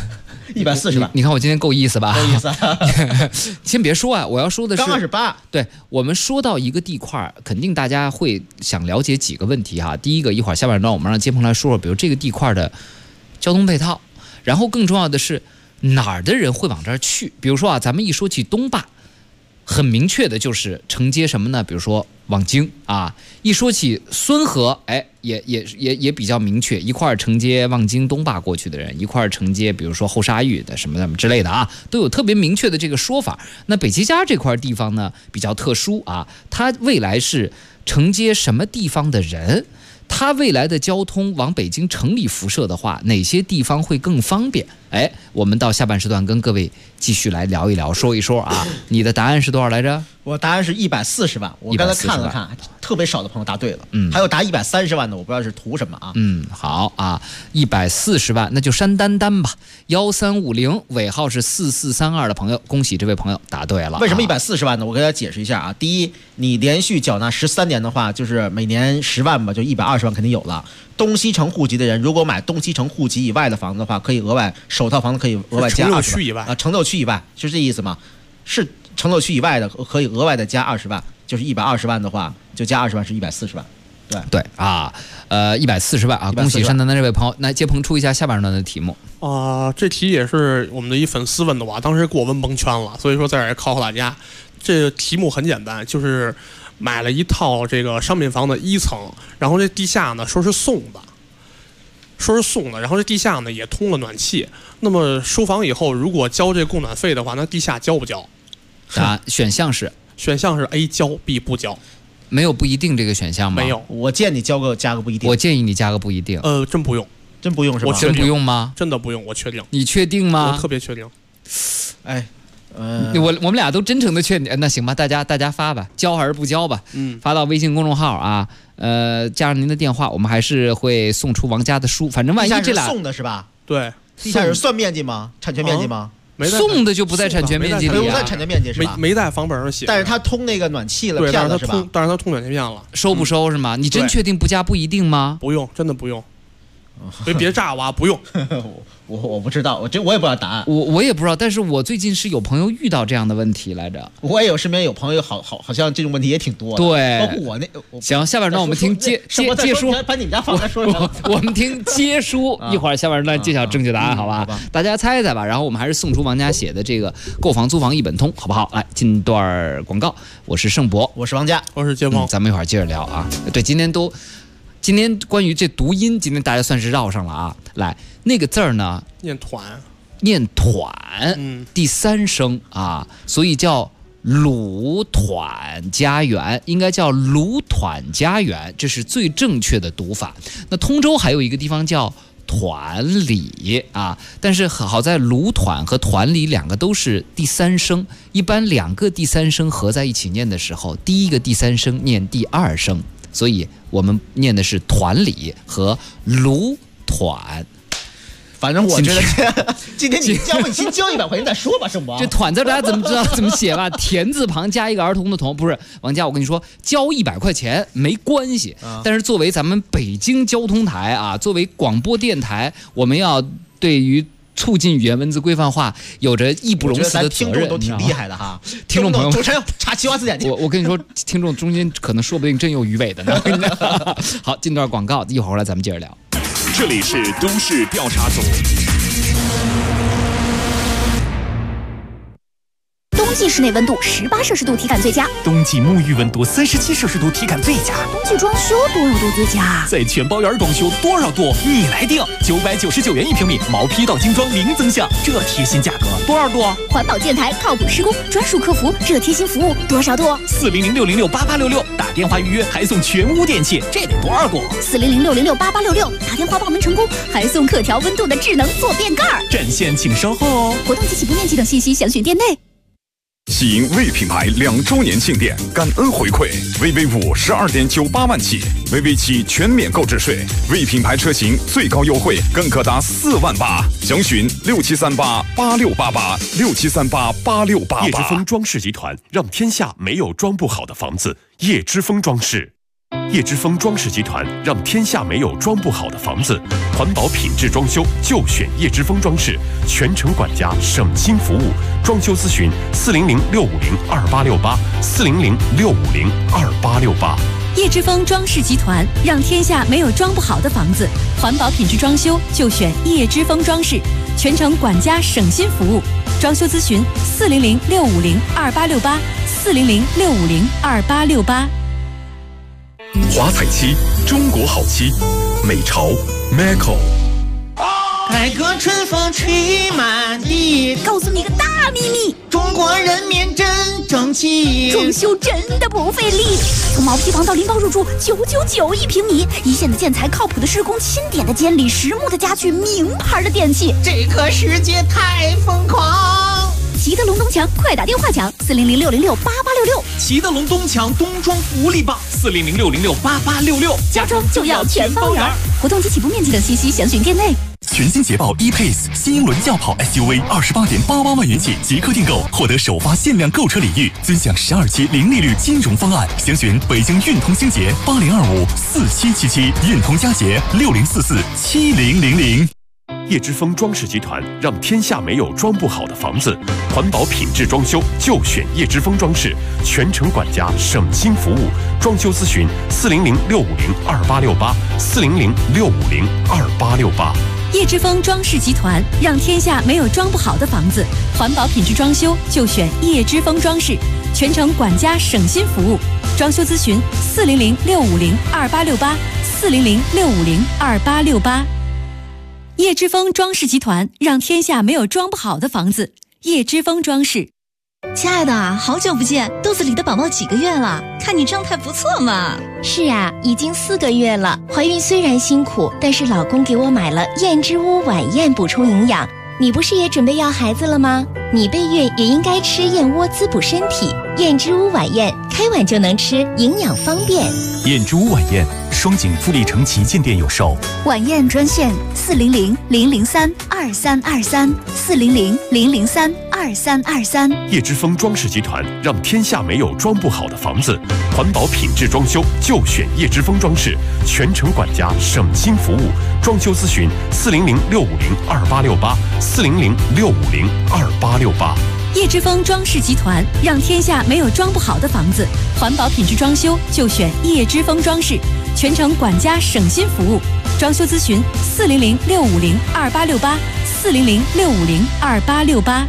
140吧？ 你看我今天够意思吧？ 够意思。 先别说啊，我要说的是， 刚28。 对，我们说到一个地块，肯定大家会想了解几个问题哈。第一个，一会儿下半段我们让接鹏来说说，比如这个地块的交通配套，然后更重要的是哪儿的人会往这儿去。比如说啊，咱们一说起东坝。很明确的就是承接什么呢？比如说望京啊，一说起孙河，哎，也比较明确，一块儿承接望京东坝过去的人，一块儿承接比如说后沙峪的什么之类的啊，都有特别明确的这个说法。那北七家这块地方呢比较特殊啊，它未来是承接什么地方的人？它未来的交通往北京城里辐射的话，哪些地方会更方便？ 哎，我们到下半时段跟各位继续来聊一聊，说一说啊，你的答案是多少来着？ 我答案是140万，我刚才看了看，特别少的朋友答对了。还有答130万的，我不知道是图什么啊。 好啊，140万，那就删单吧。1350尾号是4432的朋友，恭喜这位朋友答对了。 为什么140万呢？我给大家解释一下啊。第一，你连续缴纳13年的话，就是每年10万吧，就120万肯定有了。东西城户籍的人，如果买东西城户籍以外的房子的话，可以额外首套房子可以额外加20万。 城六区以外啊，城六区以外，是这意思吗？是城六区以外的可以额外的加20万，就是120万的话，就加20万是140万。 对啊，140万啊！恭喜山丹的这位朋友。来，接鹏出一下下半段的题目这题也是我们的一粉丝问的我，当时给我问蒙圈了，所以说在这儿考考大家。这个题目很简单，就是买了一套这个商品房的1层，然后这地下呢说是送的，然后这地下呢也通了暖气。那么收房以后，如果交这供暖费的话，那地下交不交？ 选项是 A 交 ，B 不交。 没有不一定这个选项吗？ 没有， 我建议你加个不一定。 我建议你加个不一定。 真不用， 真不用是吧？ 我真不用吗？ 真的不用，我确定。 你确定吗？ 我特别确定。 哎， 我们俩都真诚的劝你，那行吧，大家发吧，交还是不交吧？发到微信公众号啊，加上您的电话，我们还是会送出王家的书。反正万一这俩送的是吧？ 对， 地下室算面积吗？产权面积吗？ 送的就不在产权面积里， 不在产权面积是吧？ 没在房本上写， 但是他通那个暖气了， 对， 骗了是吧？ 但是他通暖气骗了， 收不收是吗？你真确定不加不一定吗？ 不用，真的不用。别炸我，不用。 我不知道，我也不知道答案。 我也不知道，但是我最近是有朋友遇到这样的问题来着。 我也有身边有朋友，好像这种问题也挺多的。 对， 包括我那。 行，下半段我们听接书， 把你们家房子说什么？ 我们听接书，一会儿下半段揭晓正确答案，好吧？大家猜猜吧。然后我们还是送出王家写的这个购房租房一本通，好不好？来，进段广告。我是盛博， 我是王家， 我是接鹏。 咱们一会儿接着聊啊。对，今天关于这读音，今天大家算是绕上了啊。来，那个字儿呢，念团，第3声啊，所以叫鲁团家园，应该叫鲁团家园，这是最正确的读法。那通州还有一个地方叫团里啊，但是好在鲁团和团里两个都是第3声，一般2个第3声合在一起念的时候，第一个第3声念第2声。所以我们念的是团里和鲁团。 反正我觉得今天你交先交100块钱再说吧，盛博。 这团字大家怎么知道怎么写吧？田字旁加一个儿童的童，不是王家。我跟你说，交100块钱没关系，但是作为咱们北京交通台啊，作为广播电台，我们要对于促进语言文字规范化有着义不容辞的责任。 听众都挺厉害的哈， 听众朋友们， 主持人查7划4点去。 我跟你说，听众中间可能说不定真有鱼尾的呢。好，进段广告，一会儿回来咱们接着聊。 这里是都市调查组。 冬季室内温度18摄氏度体感最佳， 冬季沐浴温度37摄氏度体感最佳， 冬季装修多少度最佳？ 在全包园装修多少度你来定，999元1平米，毛坯到精装零增项，这贴心价格多少度？ 环保建材靠谱施工，专属客服，这贴心服务多少度 ？400-606-8866，打电话预约还送全屋电器，这得多少度 ？400-606-8866，打电话报名成功还送可调温度的智能坐便盖。 占线请稍后哦。 活动及起步面积等信息详询店内。 喜迎魏品牌2周年庆典，感恩回馈，VV5 12.98万起，VV7全免购置税，魏品牌车型最高优惠更可达4万8，详询67388688，67388688。 叶之峰装饰集团让天下没有装不好的房子，叶之峰装饰。叶之峰装饰集团让天下没有装不好的房子，环保品质装修就选叶之峰装饰，全程管家，省心服务。装修咨询400-650-2868，400-650-2868。 叶之峰装饰集团让天下没有装不好的房子，环保品质装修就选叶之峰装饰，全程管家，省心服务。装修咨询400-650-2868，400-650-2868。 华彩漆，中国好漆，美潮 Macco。 改革春风吹满地。 告诉你个大秘密， 中国人民真争气， 装修真的不费力。从毛坯房到拎包入住，999一平米，一线的建材，靠谱的施工，钦点的监理，实木的家具，名牌的电器。 这个世界太疯狂！ 齐德龙东墙，快打电话抢400-606-8866。 齐德龙东墙冬装福利棒，400-606-8866。 家装就要全方圆。活动及起步面积等信息详询店内。 全新捷豹 E-Pace 新英伦轿跑 SUV28.88万元起即刻订购，获得首发限量购车礼遇，尊享12期零利率金融方案。详询北京运通星捷80254777，运通佳捷60447000。 叶之峰装饰集团让天下没有装不好的房子，环保品质装修就选叶之峰装饰，全程管家，省心服务。装修咨询400-650-2868，400-650-2868。 叶之峰装饰集团让天下没有装不好的房子，环保品质装修就选叶之峰装饰，全程管家，省心服务。装修咨询400-650-2868，400-650-2868。叶之峰装饰集团让天下没有装不好的房子，叶之峰装饰。 亲爱的，好久不见，肚子里的宝宝几个月了？看你状态不错嘛。 是啊，已经4个月了。怀孕虽然辛苦，但是老公给我买了燕之屋晚宴补充营养。你不是也准备要孩子了吗？你备孕也应该吃燕窝滋补身体。燕之屋晚宴，开碗就能吃，营养方便。 燕之屋晚宴，双井富力城旗舰店有售。 晚宴专线400-003-2323，400-003-2323。 叶之峰装饰集团让天下没有装不好的房子，环保品质装修就选叶之峰装饰，全程管家，省心服务。装修咨询400-650-2868，400-650-2868。 叶之峰装饰集团让天下没有装不好的房子，环保品质装修就选叶之峰装饰，全程管家，省心服务。装修咨询400-650-2868，400-650-2868。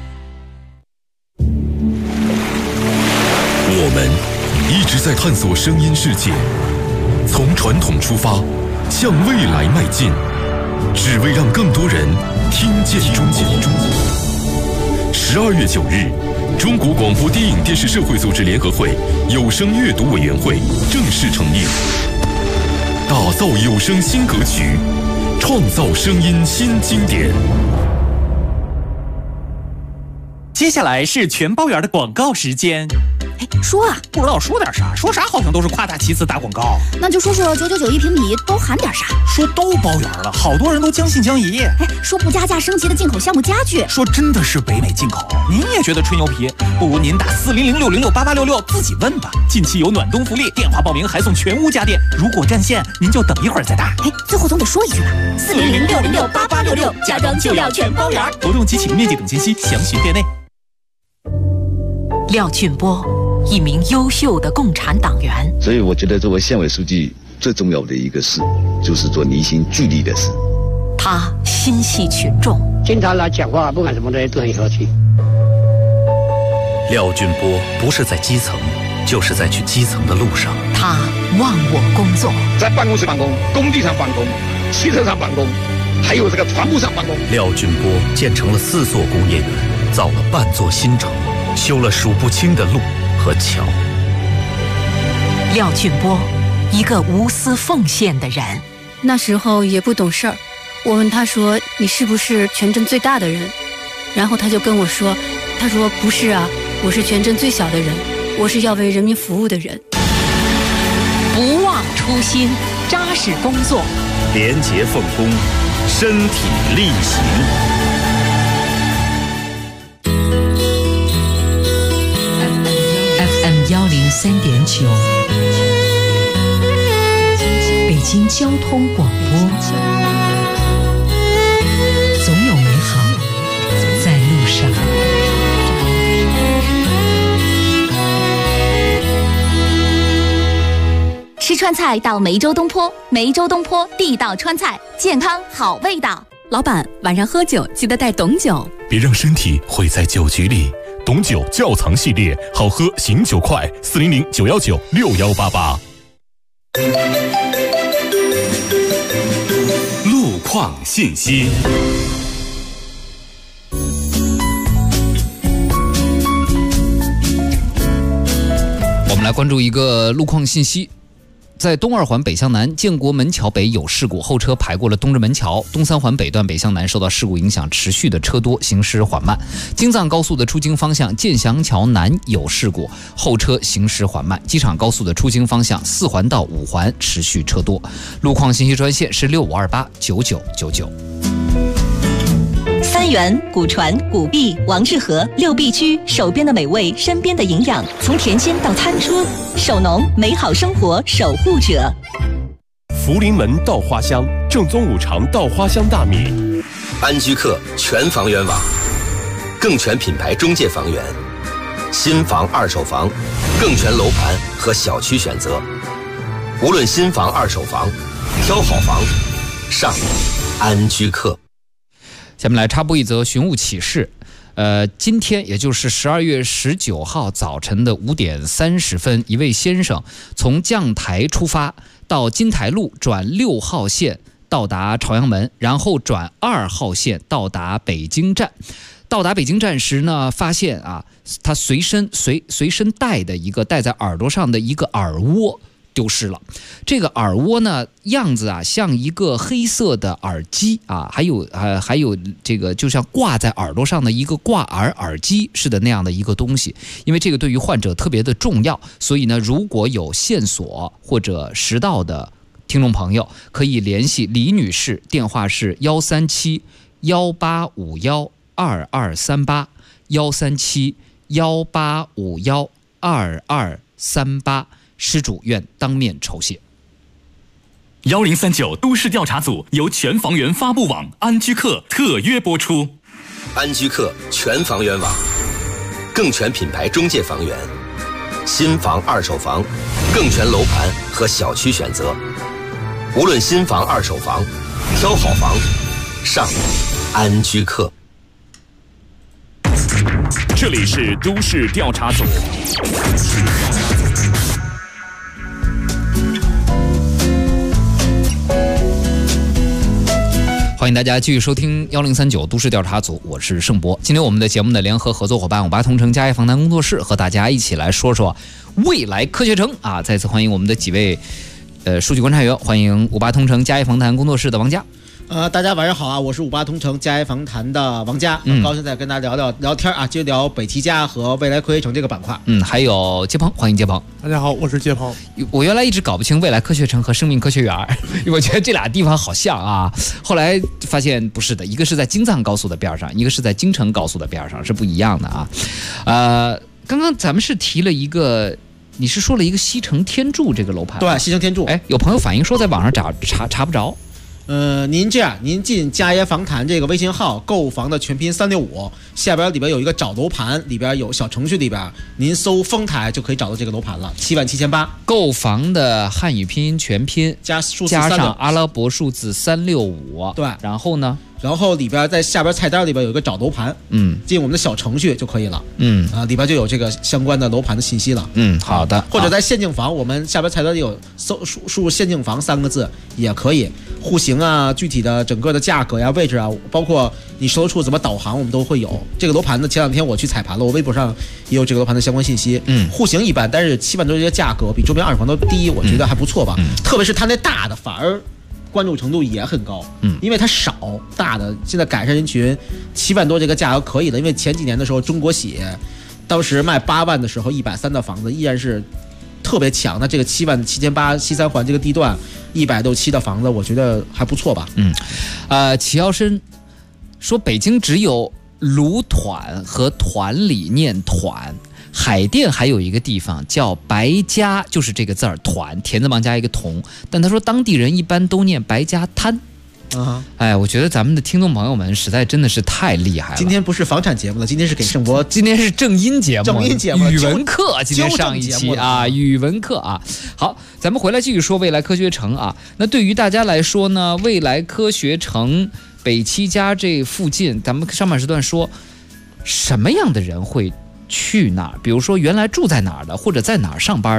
我们一直在探索声音世界，从传统出发，向未来迈进，只为让更多人听见中国。12月9日，中国广播电影电视社会组织联合会有声阅读委员会正式成立，打造有声新格局，创造声音新经典。 接下来是全包圆的广告时间。 说啊， 不知道说点啥，说啥好像都是夸大其词打广告。 那就说999一平米都含点啥？ 说都包圆了，好多人都将信将疑。 说不加价升级的进口项目家具， 说真的是北美进口。您也觉得吹牛皮？不如您打400-606-8866自己问吧。近期有暖冬福利，电话报名还送全屋家电。如果占线，您就等一会儿再打。 最后总得说一句吧，400-606-8866，家装就要全包圆。 活动及启用面积等信息详询店内。 廖俊波，一名优秀的共产党员。 所以我觉得作为县委书记最重要的一个事，就是做凝心聚力的事。 他心系群众， 经常来讲话，不管什么东西都很和气。 廖俊波不是在基层，就是在去基层的路上。 他忘我工作， 在办公室办公，工地上办公，汽车上办公，还有这个船坞上办公。 廖俊波建成了4座工业园，造了半座新城，修了数不清的路和桥。 廖俊波，一个无私奉献的人。 那时候也不懂事儿，我问他说：“你是不是全镇最大的人？”然后他就跟我说：“他说不是啊，我是全镇最小的人，我是要为人民服务的人。” 不忘初心，扎实工作， 廉洁奉公，身体力行。 FM103.9，北京交通广播，总有美好在路上。 吃川菜到梅州东坡，梅州东坡地道川菜，健康好味道。老板，晚上喝酒记得带董酒， 别让身体毁在酒局里。董酒窖藏系列，好喝醒酒快，400-919-6188。 路况况信息。 我们来关注一个路况信息。在东二环北向南建国门桥北有事故，后车排过了东直门桥。东三环北段北向南受到事故影响，持续的车多，行驶缓慢。京藏高速的出京方向建祥桥南有事故，后车行驶缓慢。机场高速的出京方向4环到5环持续车多。路况信息专线是65289999。 三元、古传、古币、王致和6必居，手边的美味，身边的营养，从田间到餐桌，守农，美好生活守护者。 福临门稻花香，正宗五常稻花香大米。 安居客全房源网，更全品牌中介房源，新房、二手房，更全楼盘和小区选择。无论新房、二手房，挑好房，上安居客。 下面来插播一则寻物启事。今天也就是12月19号早晨的5点30分，一位先生从将台出发，到金台路转6号线到达朝阳门，然后转2号线到达北京站。到达北京站时呢，发现他随身带的一个戴在耳朵上的一个耳蜗丢失了。这个耳蜗呢，样子像一个黑色的耳机还有这个就像挂在耳朵上的一个挂耳机似的那样的一个东西。因为这个对于患者特别的重要，所以呢，如果有线索或者识到的听众朋友，可以联系李女士，电话是137-1851-2238，137-1851-2238，失主愿当面酬谢。 1039都市调查组由全房源发布网安居客特约播出。 安居客全房源网，更全品牌中介房源，新房、二手房，更全楼盘和小区选择。无论新房、二手房，挑好房，上安居客。 这里是都市调查组。 欢迎大家继续收听1039都市调查组，我是盛博。今天我们的节目的联合合作伙伴58同城嘉业访谈工作室和大家一起来说说未来科学城再次欢迎我们的几位数据观察员，欢迎58同城嘉业访谈工作室的王佳。 大家晚上好我是58同城嘉业访谈的王佳，高兴再跟大家聊天接着聊北齐家和未来科学城这个板块。 还有接鹏，欢迎接鹏。 大家好，我是接鹏。 我原来一直搞不清未来科学城和生命科学园，我觉得这俩地方好像后来发现不是的，一个是在京藏高速的边上，一个是在京承高速的边上，是不一样的刚刚咱们是提了一个，你是说了一个西城天柱这个楼盘？ 对，西城天柱。 有朋友反映说在网上查不着。 您这样，您进嘉业访谈这个微信号，购房的全拼365，下边里边有一个找楼盘，里边有小程序，里边您搜丰台就可以找到这个楼盘了，77800。 购房的汉语拼音全拼加数字加上阿拉伯数字365， 对， 然后呢？ 然后里边在下边菜单里边有一个找楼盘，进我们的小程序就可以了，里边就有这个相关的楼盘的信息了， 好的。 或者在县境房，我们下边菜单里有输入县境房3个字也可以，户型具体的整个的价格呀、位置包括你售楼处怎么导航，我们都会有。这个楼盘呢，前2天我去踩盘了，我微博上也有这个楼盘的相关信息。户型一般，但是7万多这个价格比周边二手房都低，我觉得还不错吧。特别是它那大的，反而关注程度也很高，因为它少，大的现在改善人群，7万多这个价格可以的。因为前几年的时候，中国血当时卖8万的时候，130的房子依然是特别强。那这个77800西三环这个地段167的房子，我觉得还不错吧。 齐耀深说，北京只有鲁团和团里念团。海淀还有一个地方叫白家，就是这个字儿团，田字旁加一个同，但他说当地人一般都念白家滩。我觉得咱们的听众朋友们实在真的是太厉害了。 今天不是房产节目了，今天是给盛博， 今天是正音节目，语文课。今天上一期语文课好，咱们回来继续说未来科学城那对于大家来说呢，未来科学城北齐家这附近，咱们上半时段说什么样的人会去哪儿？比如说原来住在哪儿的，或者在哪儿上班的，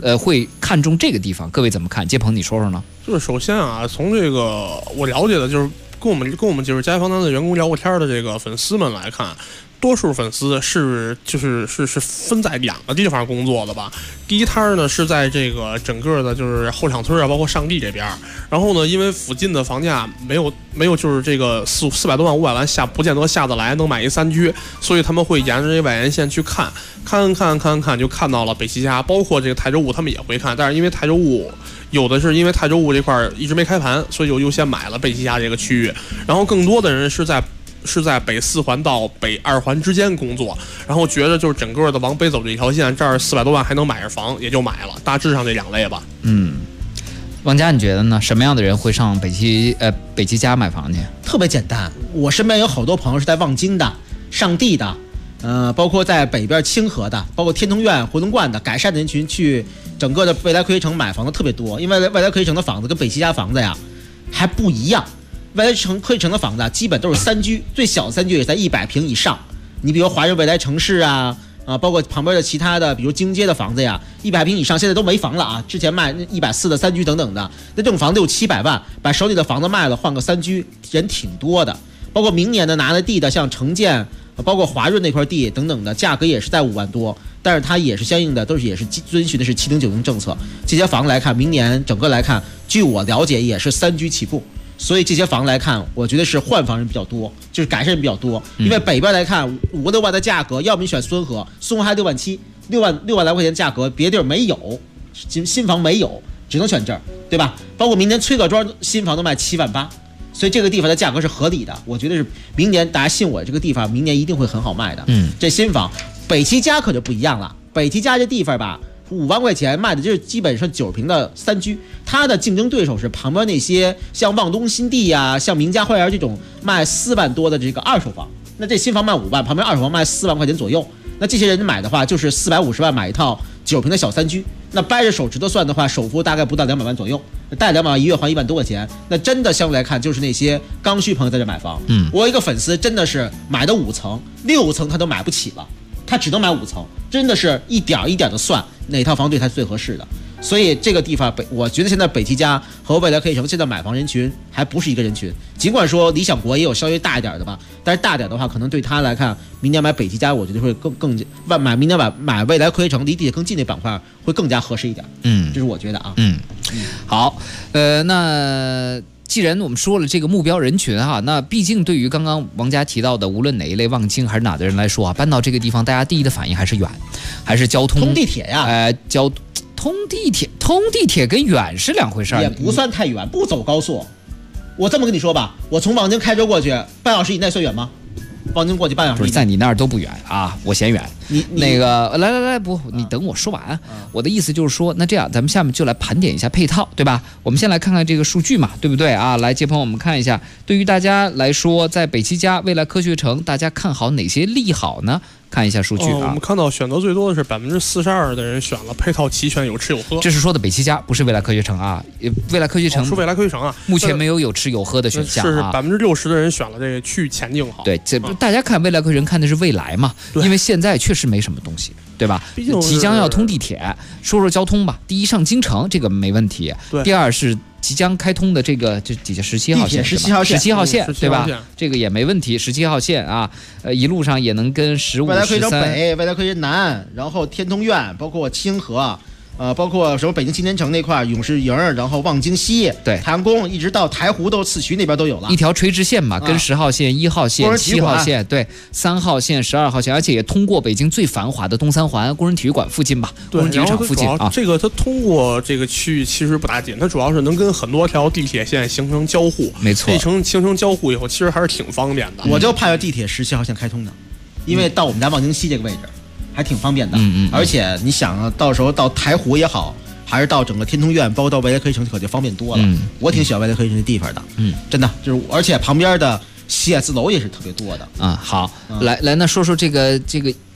会看中这个地方？各位怎么看？杰鹏，你说说呢？ 就是首先啊，从这个我了解的，就是跟我们就是家房单的员工聊过天的这个粉丝们来看。多数粉丝是分在2个地方工作的吧。第一摊呢是在这个整个的就是后场村啊，包括上地这边。然后呢，因为附近的房价没有就是这个400多万500万不见得下得来能买一3居，所以他们会沿着这外沿线去看，就看到了北齐家，包括这个台州务他们也会看，但是因为台州务有的是因为台州务这块一直没开盘，所以就优先买了北齐家这个区域。然后更多的人是在北4环到北2环之间工作，然后觉得就是整个的往北走这一条线，这儿400多万还能买着房，也就买了。大致上这2类吧。 王佳，你觉得呢？什么样的人会上北齐家买房去？ 特别简单，我身边有好多朋友是在望京的、上地的，包括在北边清河的，包括天通苑、回龙观的，改善的人群去整个的未来科学城买房的特别多。因为未来科学城的房子跟北齐家房子呀还不一样。未来科学城的房子基本都是3居，最小的3居也在100平以上。你比如华润未来城市啊，包括旁边的其他的，比如京街的房子呀，100平以上现在都没房了啊。之前卖140的3居等等的，那这种房子600-700万，把手里的房子卖了换个3居，人挺多的。包括明年的拿了地的，像城建，包括华润那块地等等的，价格也是在5万多，但是它也是相应的也是遵循的是7090政策。这些房来看，明年整个来看，据我了解也是3居起步。所以这些房来看，我觉得是换房人比较多，就是改善人比较多。因为北边来看5个6万的价格，要么你选孙河还6万7，6万来块钱价格，别地儿没有，新房没有，只能选这儿，对吧？包括明年崔各庄新房都卖7万8，所以这个地方的价格是合理的。我觉得是明年大家信我，这个地方明年一定会很好卖的。这新房北齐家可就不一样了，北齐家这地方吧。5万块钱卖的就是基本上90平的3居，它的竞争对手是旁边那些像望东新地呀、像名家花园这种卖4万多的这个2手房。那这新房卖5万，旁边2手房卖4万块钱左右。那这些人买的话，就是450万买一套90平的小3居。那掰着手指头算的话，首付大概不到200万左右，贷200万，一月还1万多块钱。那真的相对来看，就是那些刚需朋友在这买房。我一个粉丝真的是买的5层、6层他都买不起了。他只能买5层，真的是一点一点的算哪套房对他最合适的。所以这个地方我觉得现在北齐家和未来科学城现在买房人群还不是一个人群。尽管说理想国也有稍微大一点的吧，但是大点的话，可能对他来看，明年买北齐家，我觉得会明年买未来科学城离地铁更近的板块会更加合适一点。这是我觉得啊。 好，那。既然我们说了这个目标人群哈，那毕竟对于刚刚王佳提到的，无论哪一类望京还是哪的人来说啊，搬到这个地方，大家第一的反应还是远，还是交通通地铁呀？ 通地铁跟远是2回事， 也不算太远，不走高速。我这么跟你说吧，我从望京开车过去半小时以内算远吗？望京过去半小时， 不是在你那儿都不远啊，我嫌远。你那个来不，你等我说完。我的意思就是说，那这样咱们下面就来盘点一下配套，对吧？我们先来看看这个数据嘛，对不对啊？来，杰鹏，我们看一下，对于大家来说，在北齐家未来科学城，大家看好哪些利好呢？看一下数据啊， 我们看到选择最多的是42%的人选了配套齐全，有吃有喝。 这是说的北齐家，不是未来科学城啊。未来科学城是未来科学城啊， 目前没有吃有喝的选项啊。 是60%的人选了这个去前景好。 对，这大家看未来科学城看的是未来嘛，因为现在确实没什么东西，对吧？ 毕竟即将要通地铁，说交通吧。第一，上京城这个没问题。第二是即将开通的这底下17号线，17号线对吧？这个也没问题，17号线啊，一路上也能跟15、13。 未来科学北、未来科学南，然后天通苑，包括清河。包括什么北京青年城那块永世营，然后望京西， 对， 太阳宫，一直到台湖都四渠那边都有了， 一条垂直线嘛，跟10号线、1号线、7号线，对，3号线、12号线，而且也通过北京最繁华的东三环工人体育馆附近吧，工人体育场附近啊。 这个它通过这个区域其实不大紧，它主要是能跟很多条地铁线形成交互， 没错， 形成交互以后，其实还是挺方便的。 我就盼着地铁17号线开通的，因为到我们家望京西这个位置还挺方便的，而且你想啊，到时候到台湖也好。还是到整个天通苑，包括到未来科学城，可就方便多了。我挺喜欢未来科学城的地方的，真的就是，而且旁边的写字楼也是特别多的。 好，来，那说说这个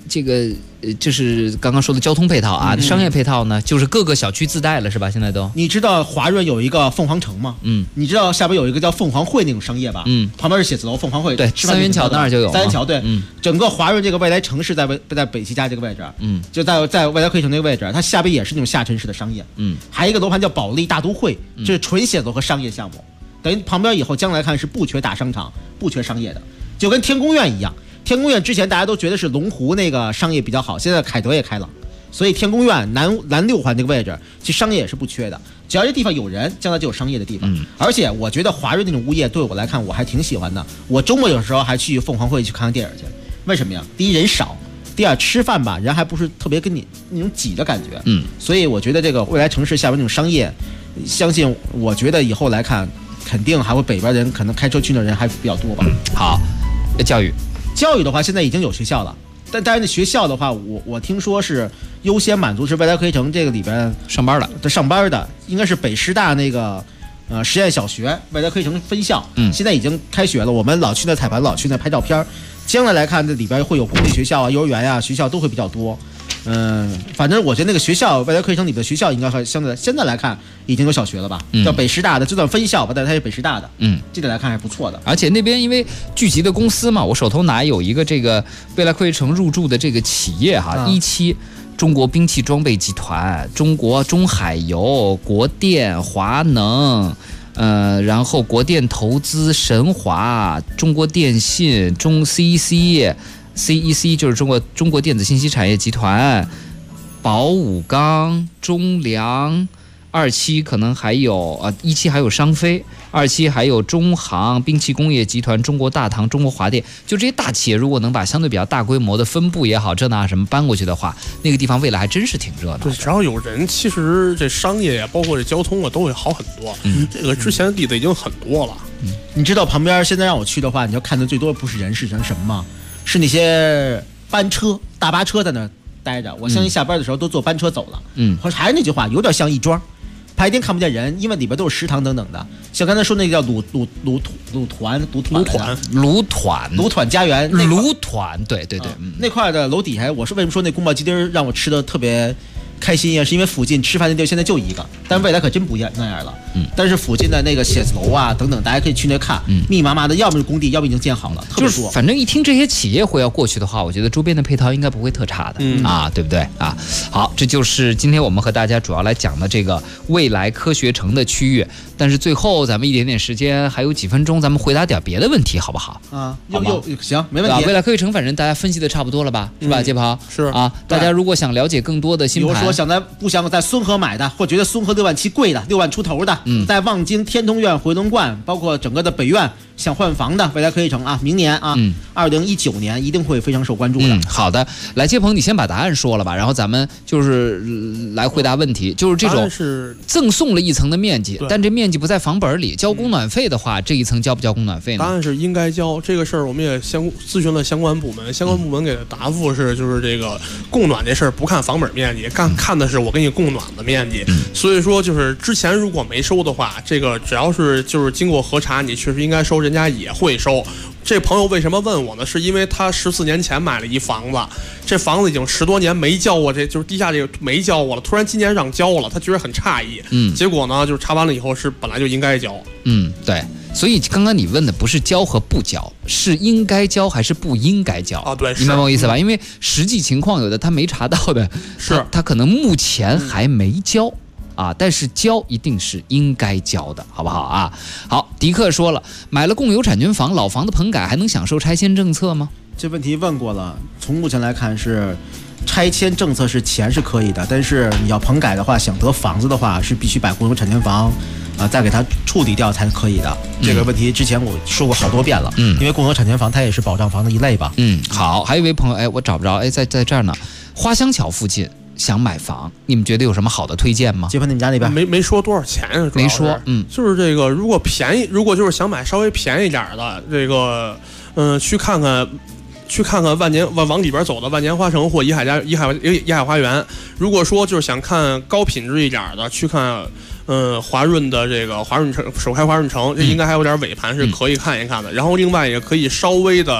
这个这是刚刚说的交通配套啊，商业配套呢，就是各个小区自带了是吧？现在都。 你知道华润有一个凤凰城吗？你知道下边有一个叫凤凰汇那种商业吧？旁边是写字楼，凤凰汇。 对，三元桥那儿就有。 三元桥对，整个华润这个未来城市在北西家这个位置，就在未来科技城那个位置，它下边也是那种下沉式的商业。还有一个楼盘叫保利大都会，这是纯写字楼和商业项目。等于旁边以后将来看是不缺大商场，不缺商业的，就跟天宫苑一样。天宫苑之前大家都觉得是龙湖那个商业比较好，现在凯德也开了，所以天宫苑南6环这个位置，其实商业也是不缺的。只要这地方有人，将来就有商业的地方。而且我觉得华润那种物业对我来看，我还挺喜欢的。我周末有时候还去凤凰汇去看看电影去。为什么呀？第一人少，第二吃饭吧，人还不是特别跟你那种挤的感觉。所以我觉得这个未来城市下边那种商业，相信我觉得以后来看。肯定还会北边人可能开车去的人还比较多吧。 好，教育的话，现在已经有学校了，但是那学校的话，我听说是优先满足是未来科技城这个里边上班的， 应该是北师大那个实验小学未来科技城分校，现在已经开学了。我们老去那踩盘，老去那拍照片。将来来看，这里边会有公立学校啊、幼儿园啊，学校都会比较多。反正我觉得那个学校未来科技城里的学校应该现在来看已经有小学了吧，叫北师大的，就算分校吧，但是它是北师大的，这点来看还不错的。 而且那边因为聚集的公司嘛，我手头拿有一个这个未来科技城入驻的这个企业哈，17中国兵器装备集团、中国中海油、国电、华能。然后国电投资、神华、中国电信、CEC 就是中国电子信息产业集团、宝武钢、中粮，27可能还有17还有商飞，27还有中航、兵器工业集团、中国大唐、中国华电，就这些大企业，如果能把相对比较大规模的分部也好，这那什么搬过去的话，那个地方未来还真是挺热闹的。 对，只要有人，其实这商业呀，包括这交通啊，都会好很多。这个之前的例子已经很多了。 你知道旁边现在让我去的话，你要看的最多不是人，是什么吗？是那些班车、大巴车在那待着。我相信下班的时候都坐班车走了。还是那句话，有点像亦庄。白天看不见人，因为里边都是食堂等等的。像刚才说那个叫鲁团家园， 鲁团，对， 那块的楼底下，我是为什么说那宫保鸡丁让我吃的特别开心呀？是因为附近吃饭的地儿现在就一个，但未来可真不那样了。但是附近的那个写字楼啊等等，大家可以去那看，密麻麻的，要么是工地，要么已经建好了，特别多。 反正一听这些企业会要过去的话，我觉得周边的配套应该不会特差的对不对啊？好，这就是今天我们和大家主要来讲的这个未来科学城的区域。但是最后咱们一点点时间，还有几分钟，咱们回答点别的问题，好不好？ 行，没问题。 未来科学城，反正大家分析的差不多了吧？是吧，杰鹏？ 是啊，大家如果想了解更多的新盘， 比如说不想在绥河买的，或觉得绥河6万7贵的，6万出头的，在望京天通苑、回龙观，包括整个的北苑想换房的，未来科技城啊，明年啊，2019年一定会非常受关注的。 好的，来，杰鹏，你先把答案说了吧，然后咱们就是来回答问题。就是这种赠送了一层的面积，但这面积不在房本里，交供暖费的话，这一层交不交供暖费呢？ 答案是应该交。这个事儿我们也咨询了相关部门，相关部门给的答复是，就是这个供暖这事儿不看房本面积，看的是我给你供暖的面积。所以说，就是之前如果没收的话，这个只要是就是经过核查，你确实应该收，人家也会收。这朋友为什么问我呢？是因为他14年前买了一房子，这房子已经10多年没交我，就是地下这个没交我了，突然今年让交了，他觉得很诧异。结果呢，就是查完了以后是本来就应该交。 对。所以刚刚你问的不是交和不交，是应该交还是不应该交啊？对， 明白我意思吧？因为实际情况有的他没查到的，他可能目前还没交。但是交一定是应该交的，好不好啊？好，迪克说了，买了共有产权房，老房子棚改还能享受拆迁政策吗？ 这问题问过了，从目前来看是拆迁政策是钱是可以的，但是你要棚改的话，想得房子的话是必须把共有产权房再给它处理掉才可以的。这个问题之前我说过好多遍了，因为共有产权房它也是保障房的一类吧。 好，还有一位朋友，我找不着，在这儿呢，花乡桥附近。想买房，你们觉得有什么好的推荐吗？ 结婚你们家那边没说多少钱啊？ 没说， 就是这个，如果便宜，如果就是想买稍微便宜点的，这个，去看看往里边走的万年花城或怡海花园。如果说就是想看高品质一点的，去看华润的这个华润城首开华润城，这应该还有点尾盘是可以看一看的。然后另外也可以稍微的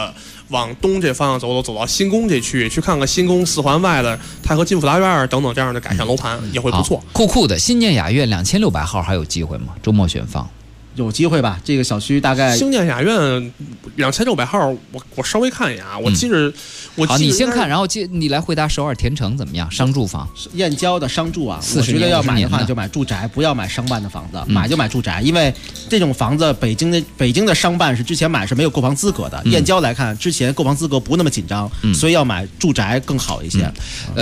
往东这方向走到新宫这区域，去看看新宫4环外的太和金福大院等等这样的改善楼盘也会不错。 酷酷的新建雅苑2600号还有机会吗？周末选放。 有机会吧？这个小区大概兴建雅苑2600号，我稍微看一眼啊，我记着， 好，你先看，然后你来回答首尔田城怎么样？商住房， 燕郊的商住啊，我觉得要买的话就买住宅，不要买商办的房子，买就买住宅，因为这种房子北京的商办是之前买是没有购房资格的，燕郊来看之前购房资格不那么紧张，所以要买住宅更好一些。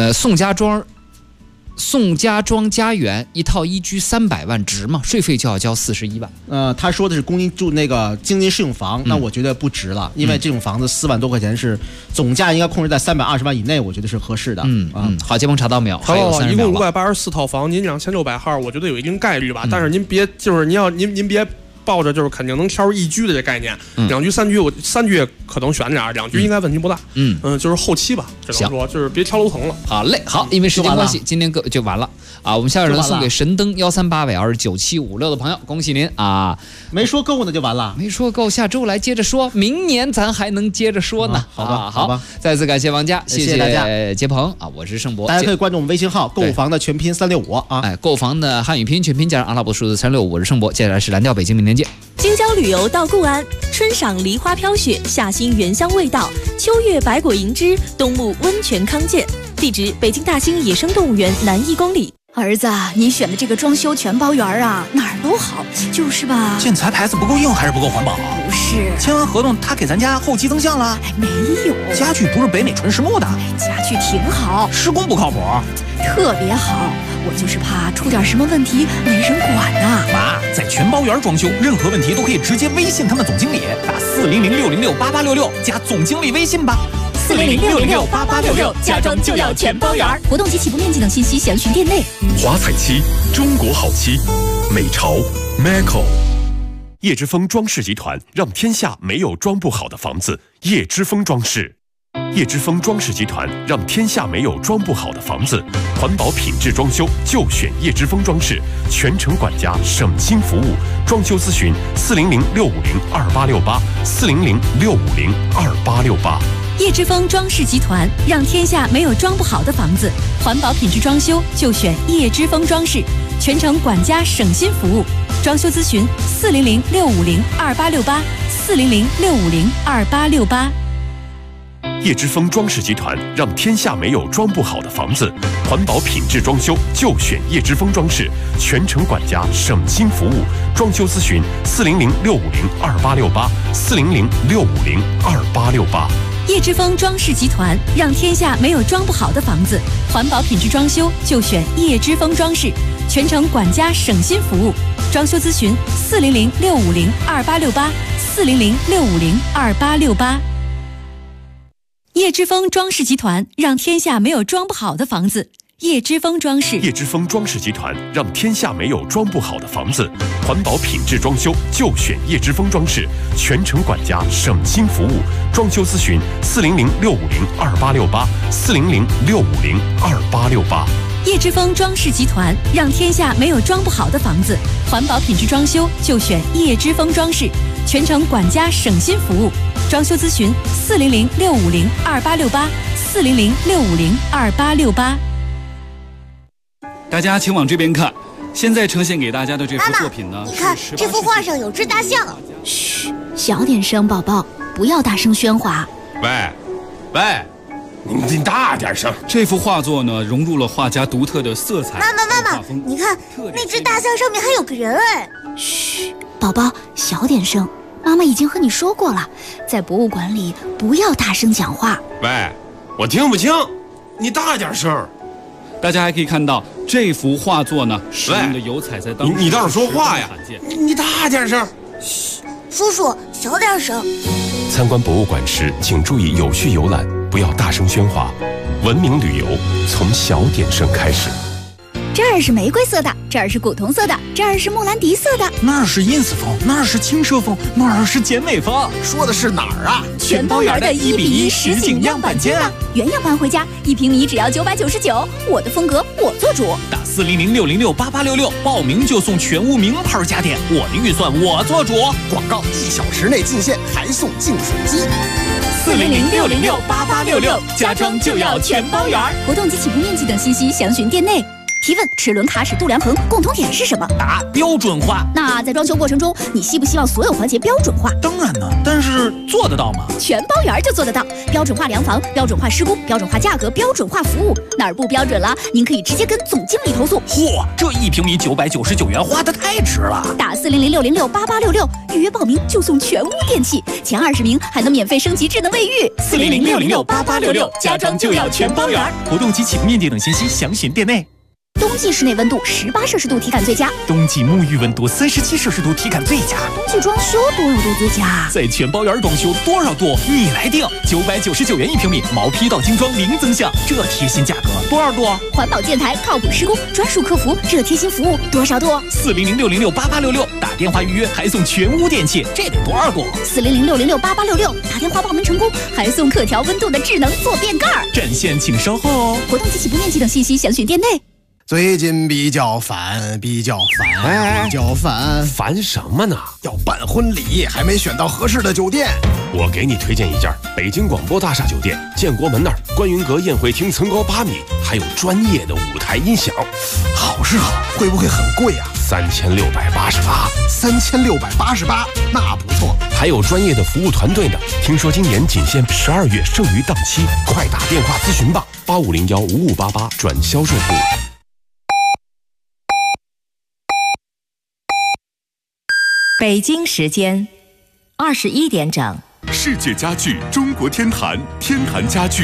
宋家庄家园一套一居300万值吗？税费就要交41万。 他说的是公营住那个经济适用房，那我觉得不值了，因为这种房子4万多块钱是总价应该控制在320万以内，我觉得是合适的。 好，接鹏查到没有？还有30 秒了。一共584套房，您2600号，我觉得有一定概率吧，但是您别您别抱着就是肯定能挑1居的这概念，2居3居3居也可能选点，2居应该问题不大。就是后期吧，只能说就是别挑楼层了。 好嘞，好，因为时间关系，今天就完了啊。我们下一轮送给神灯138尾9756的朋友，恭喜您啊！ 没说够呢就完了， 没说够，下周来接着说，明年咱还能接着说呢。好吧，再次感谢王佳，谢谢大家， 杰鹏啊，我是盛博， 大家可以关注我们微信号购房的全拼365啊， 购房的汉语拼音全拼加上阿拉伯数字365，我是盛博，接下来是蓝调北京，明天见。 京郊旅游到固安，春赏梨花飘雪，夏欣原香味道，秋月百果银枝，冬沐温泉康健。地址：北京大兴野生动物园南1公里。 儿子，你选的这个装修全包园啊，哪儿都好，就是吧？ 建材牌子不够硬还是不够环保？ 不是， 签完合同他给咱家后期增项了？ 没有， 家具不是北美纯实木的， 家具挺好， 施工不靠谱， 特别好。我就是怕出点什么问题没人管呐。 妈，在全包园装修，任何问题都可以直接微信他们总经理，打400-606-8866加总经理微信吧。 400-606-8866，家装就要全包园。活动及起步面积等信息详询店内。 华彩漆，中国好漆，美潮 Maco。 叶之峰装饰集团让天下没有装不好的房子，叶之峰装饰。叶之峰装饰集团让天下没有装不好的房子，环保品质装修就选叶之峰装饰，全程管家，省心服务。装修咨询400-650-2868，400-650-2868。 叶之峰装饰集团让天下没有装不好的房子，环保品质装修就选叶之峰装饰，全程管家，省心服务。装修咨询400-650-2868，400-650-2868。 叶之峰装饰集团让天下没有装不好的房子，环保品质装修就选叶之峰装饰，全程管家，省心服务。装修咨询400-650-2868，400-650-2868。 叶之峰装饰集团让天下没有装不好的房子，环保品质装修就选叶之峰装饰，全程管家，省心服务。装修咨询400-650-2868，400-650-2868。叶之峰装饰集团让天下没有装不好的房子，叶之峰装饰。 叶之峰装饰集团让天下没有装不好的房子，环保品质装修就选叶之峰装饰，全程管家，省心服务。装修咨询400-650-2868，400-650-2868。 叶之峰装饰集团让天下没有装不好的房子，环保品质装修就选叶之峰装饰，全程管家，省心服务。装修咨询400-650-2868，400-650-2868。 大家请往这边看，现在呈现给大家的这幅作品呢， 你看这幅画上有只大象。 嘘，小点声，宝宝，不要大声喧哗。 喂，你大点声。 这幅画作呢，融入了画家独特的色彩。 妈妈，你看那只大象上面还有个人哎。 嘘，宝宝，小点声。妈妈已经和你说过了，在博物馆里不要大声讲话。 喂，我听不清，你大点声。 大家还可以看到这幅画作呢，使用的油彩在当时你倒是说话呀！你大点声。 嘘，叔叔小点声。 参观博物馆时，请注意有序游览，不要大声喧哗。文明旅游从小点声开始。 这儿是玫瑰色的，这儿是古铜色的，这儿是莫兰迪色的， 那儿是ins风，那儿是轻奢风，那儿是简美风。 说的是哪儿啊？ 全包圆的1:1实景样板间啊！原样搬回家，1平米只要999，我的风格我做主。 打400-606-8866，报名就送全屋名牌家电，我的预算我做主。 广告1小时内进线，还送净水机。 400-606-8866，家装就要全包圆。 活动及起步面积等信息详询店内。提问：齿轮、卡尺、度量衡共同点是什么？ 答：标准化。 那在装修过程中，你希不希望所有环节标准化？ 当然呢，但是做得到吗？ 全包圆就做得到，标准化量房、标准化施工、标准化价格、标准化服务，哪儿不标准了，您可以直接跟总经理投诉。 嚯，这1平米999元花得太值了！ 打400-606-8866，预约报名就送全屋电器，前20名还能免费升级智能卫浴。 400-606-8866，家装就要全包圆。活动及起步面积等信息详询店内。 冬季室内温度18摄氏度体感最佳， 冬季沐浴温度37摄氏度体感最佳。 冬季装修多少度最佳？ 在全包圆装修多少度你来定，999元1平米，毛坯到精装零增项，这贴心价格多少度？ 环保建材靠谱施工，专属客服，这贴心服务多少度 ？400-606-8866，打电话预约还送全屋电器，这得多少度 ？400-606-8866，打电话报名成功还送可调温度的智能坐便盖。 占线请稍后哦。 活动及起步面积等信息详询店内。 最近比较烦， 烦什么呢？ 要办婚礼，还没选到合适的酒店。 我给你推荐一家北京广播大厦酒店，建国门那儿观云阁宴会厅层高8米，还有专业的舞台音响。 好是好，会不会很贵啊 ？3688， 那不错。 还有专业的服务团队呢。听说今年仅限12月剩余档期，快打电话咨询吧，8501-5588转销售部。 北京时间21点整。 世界家具中国天坛，天坛家具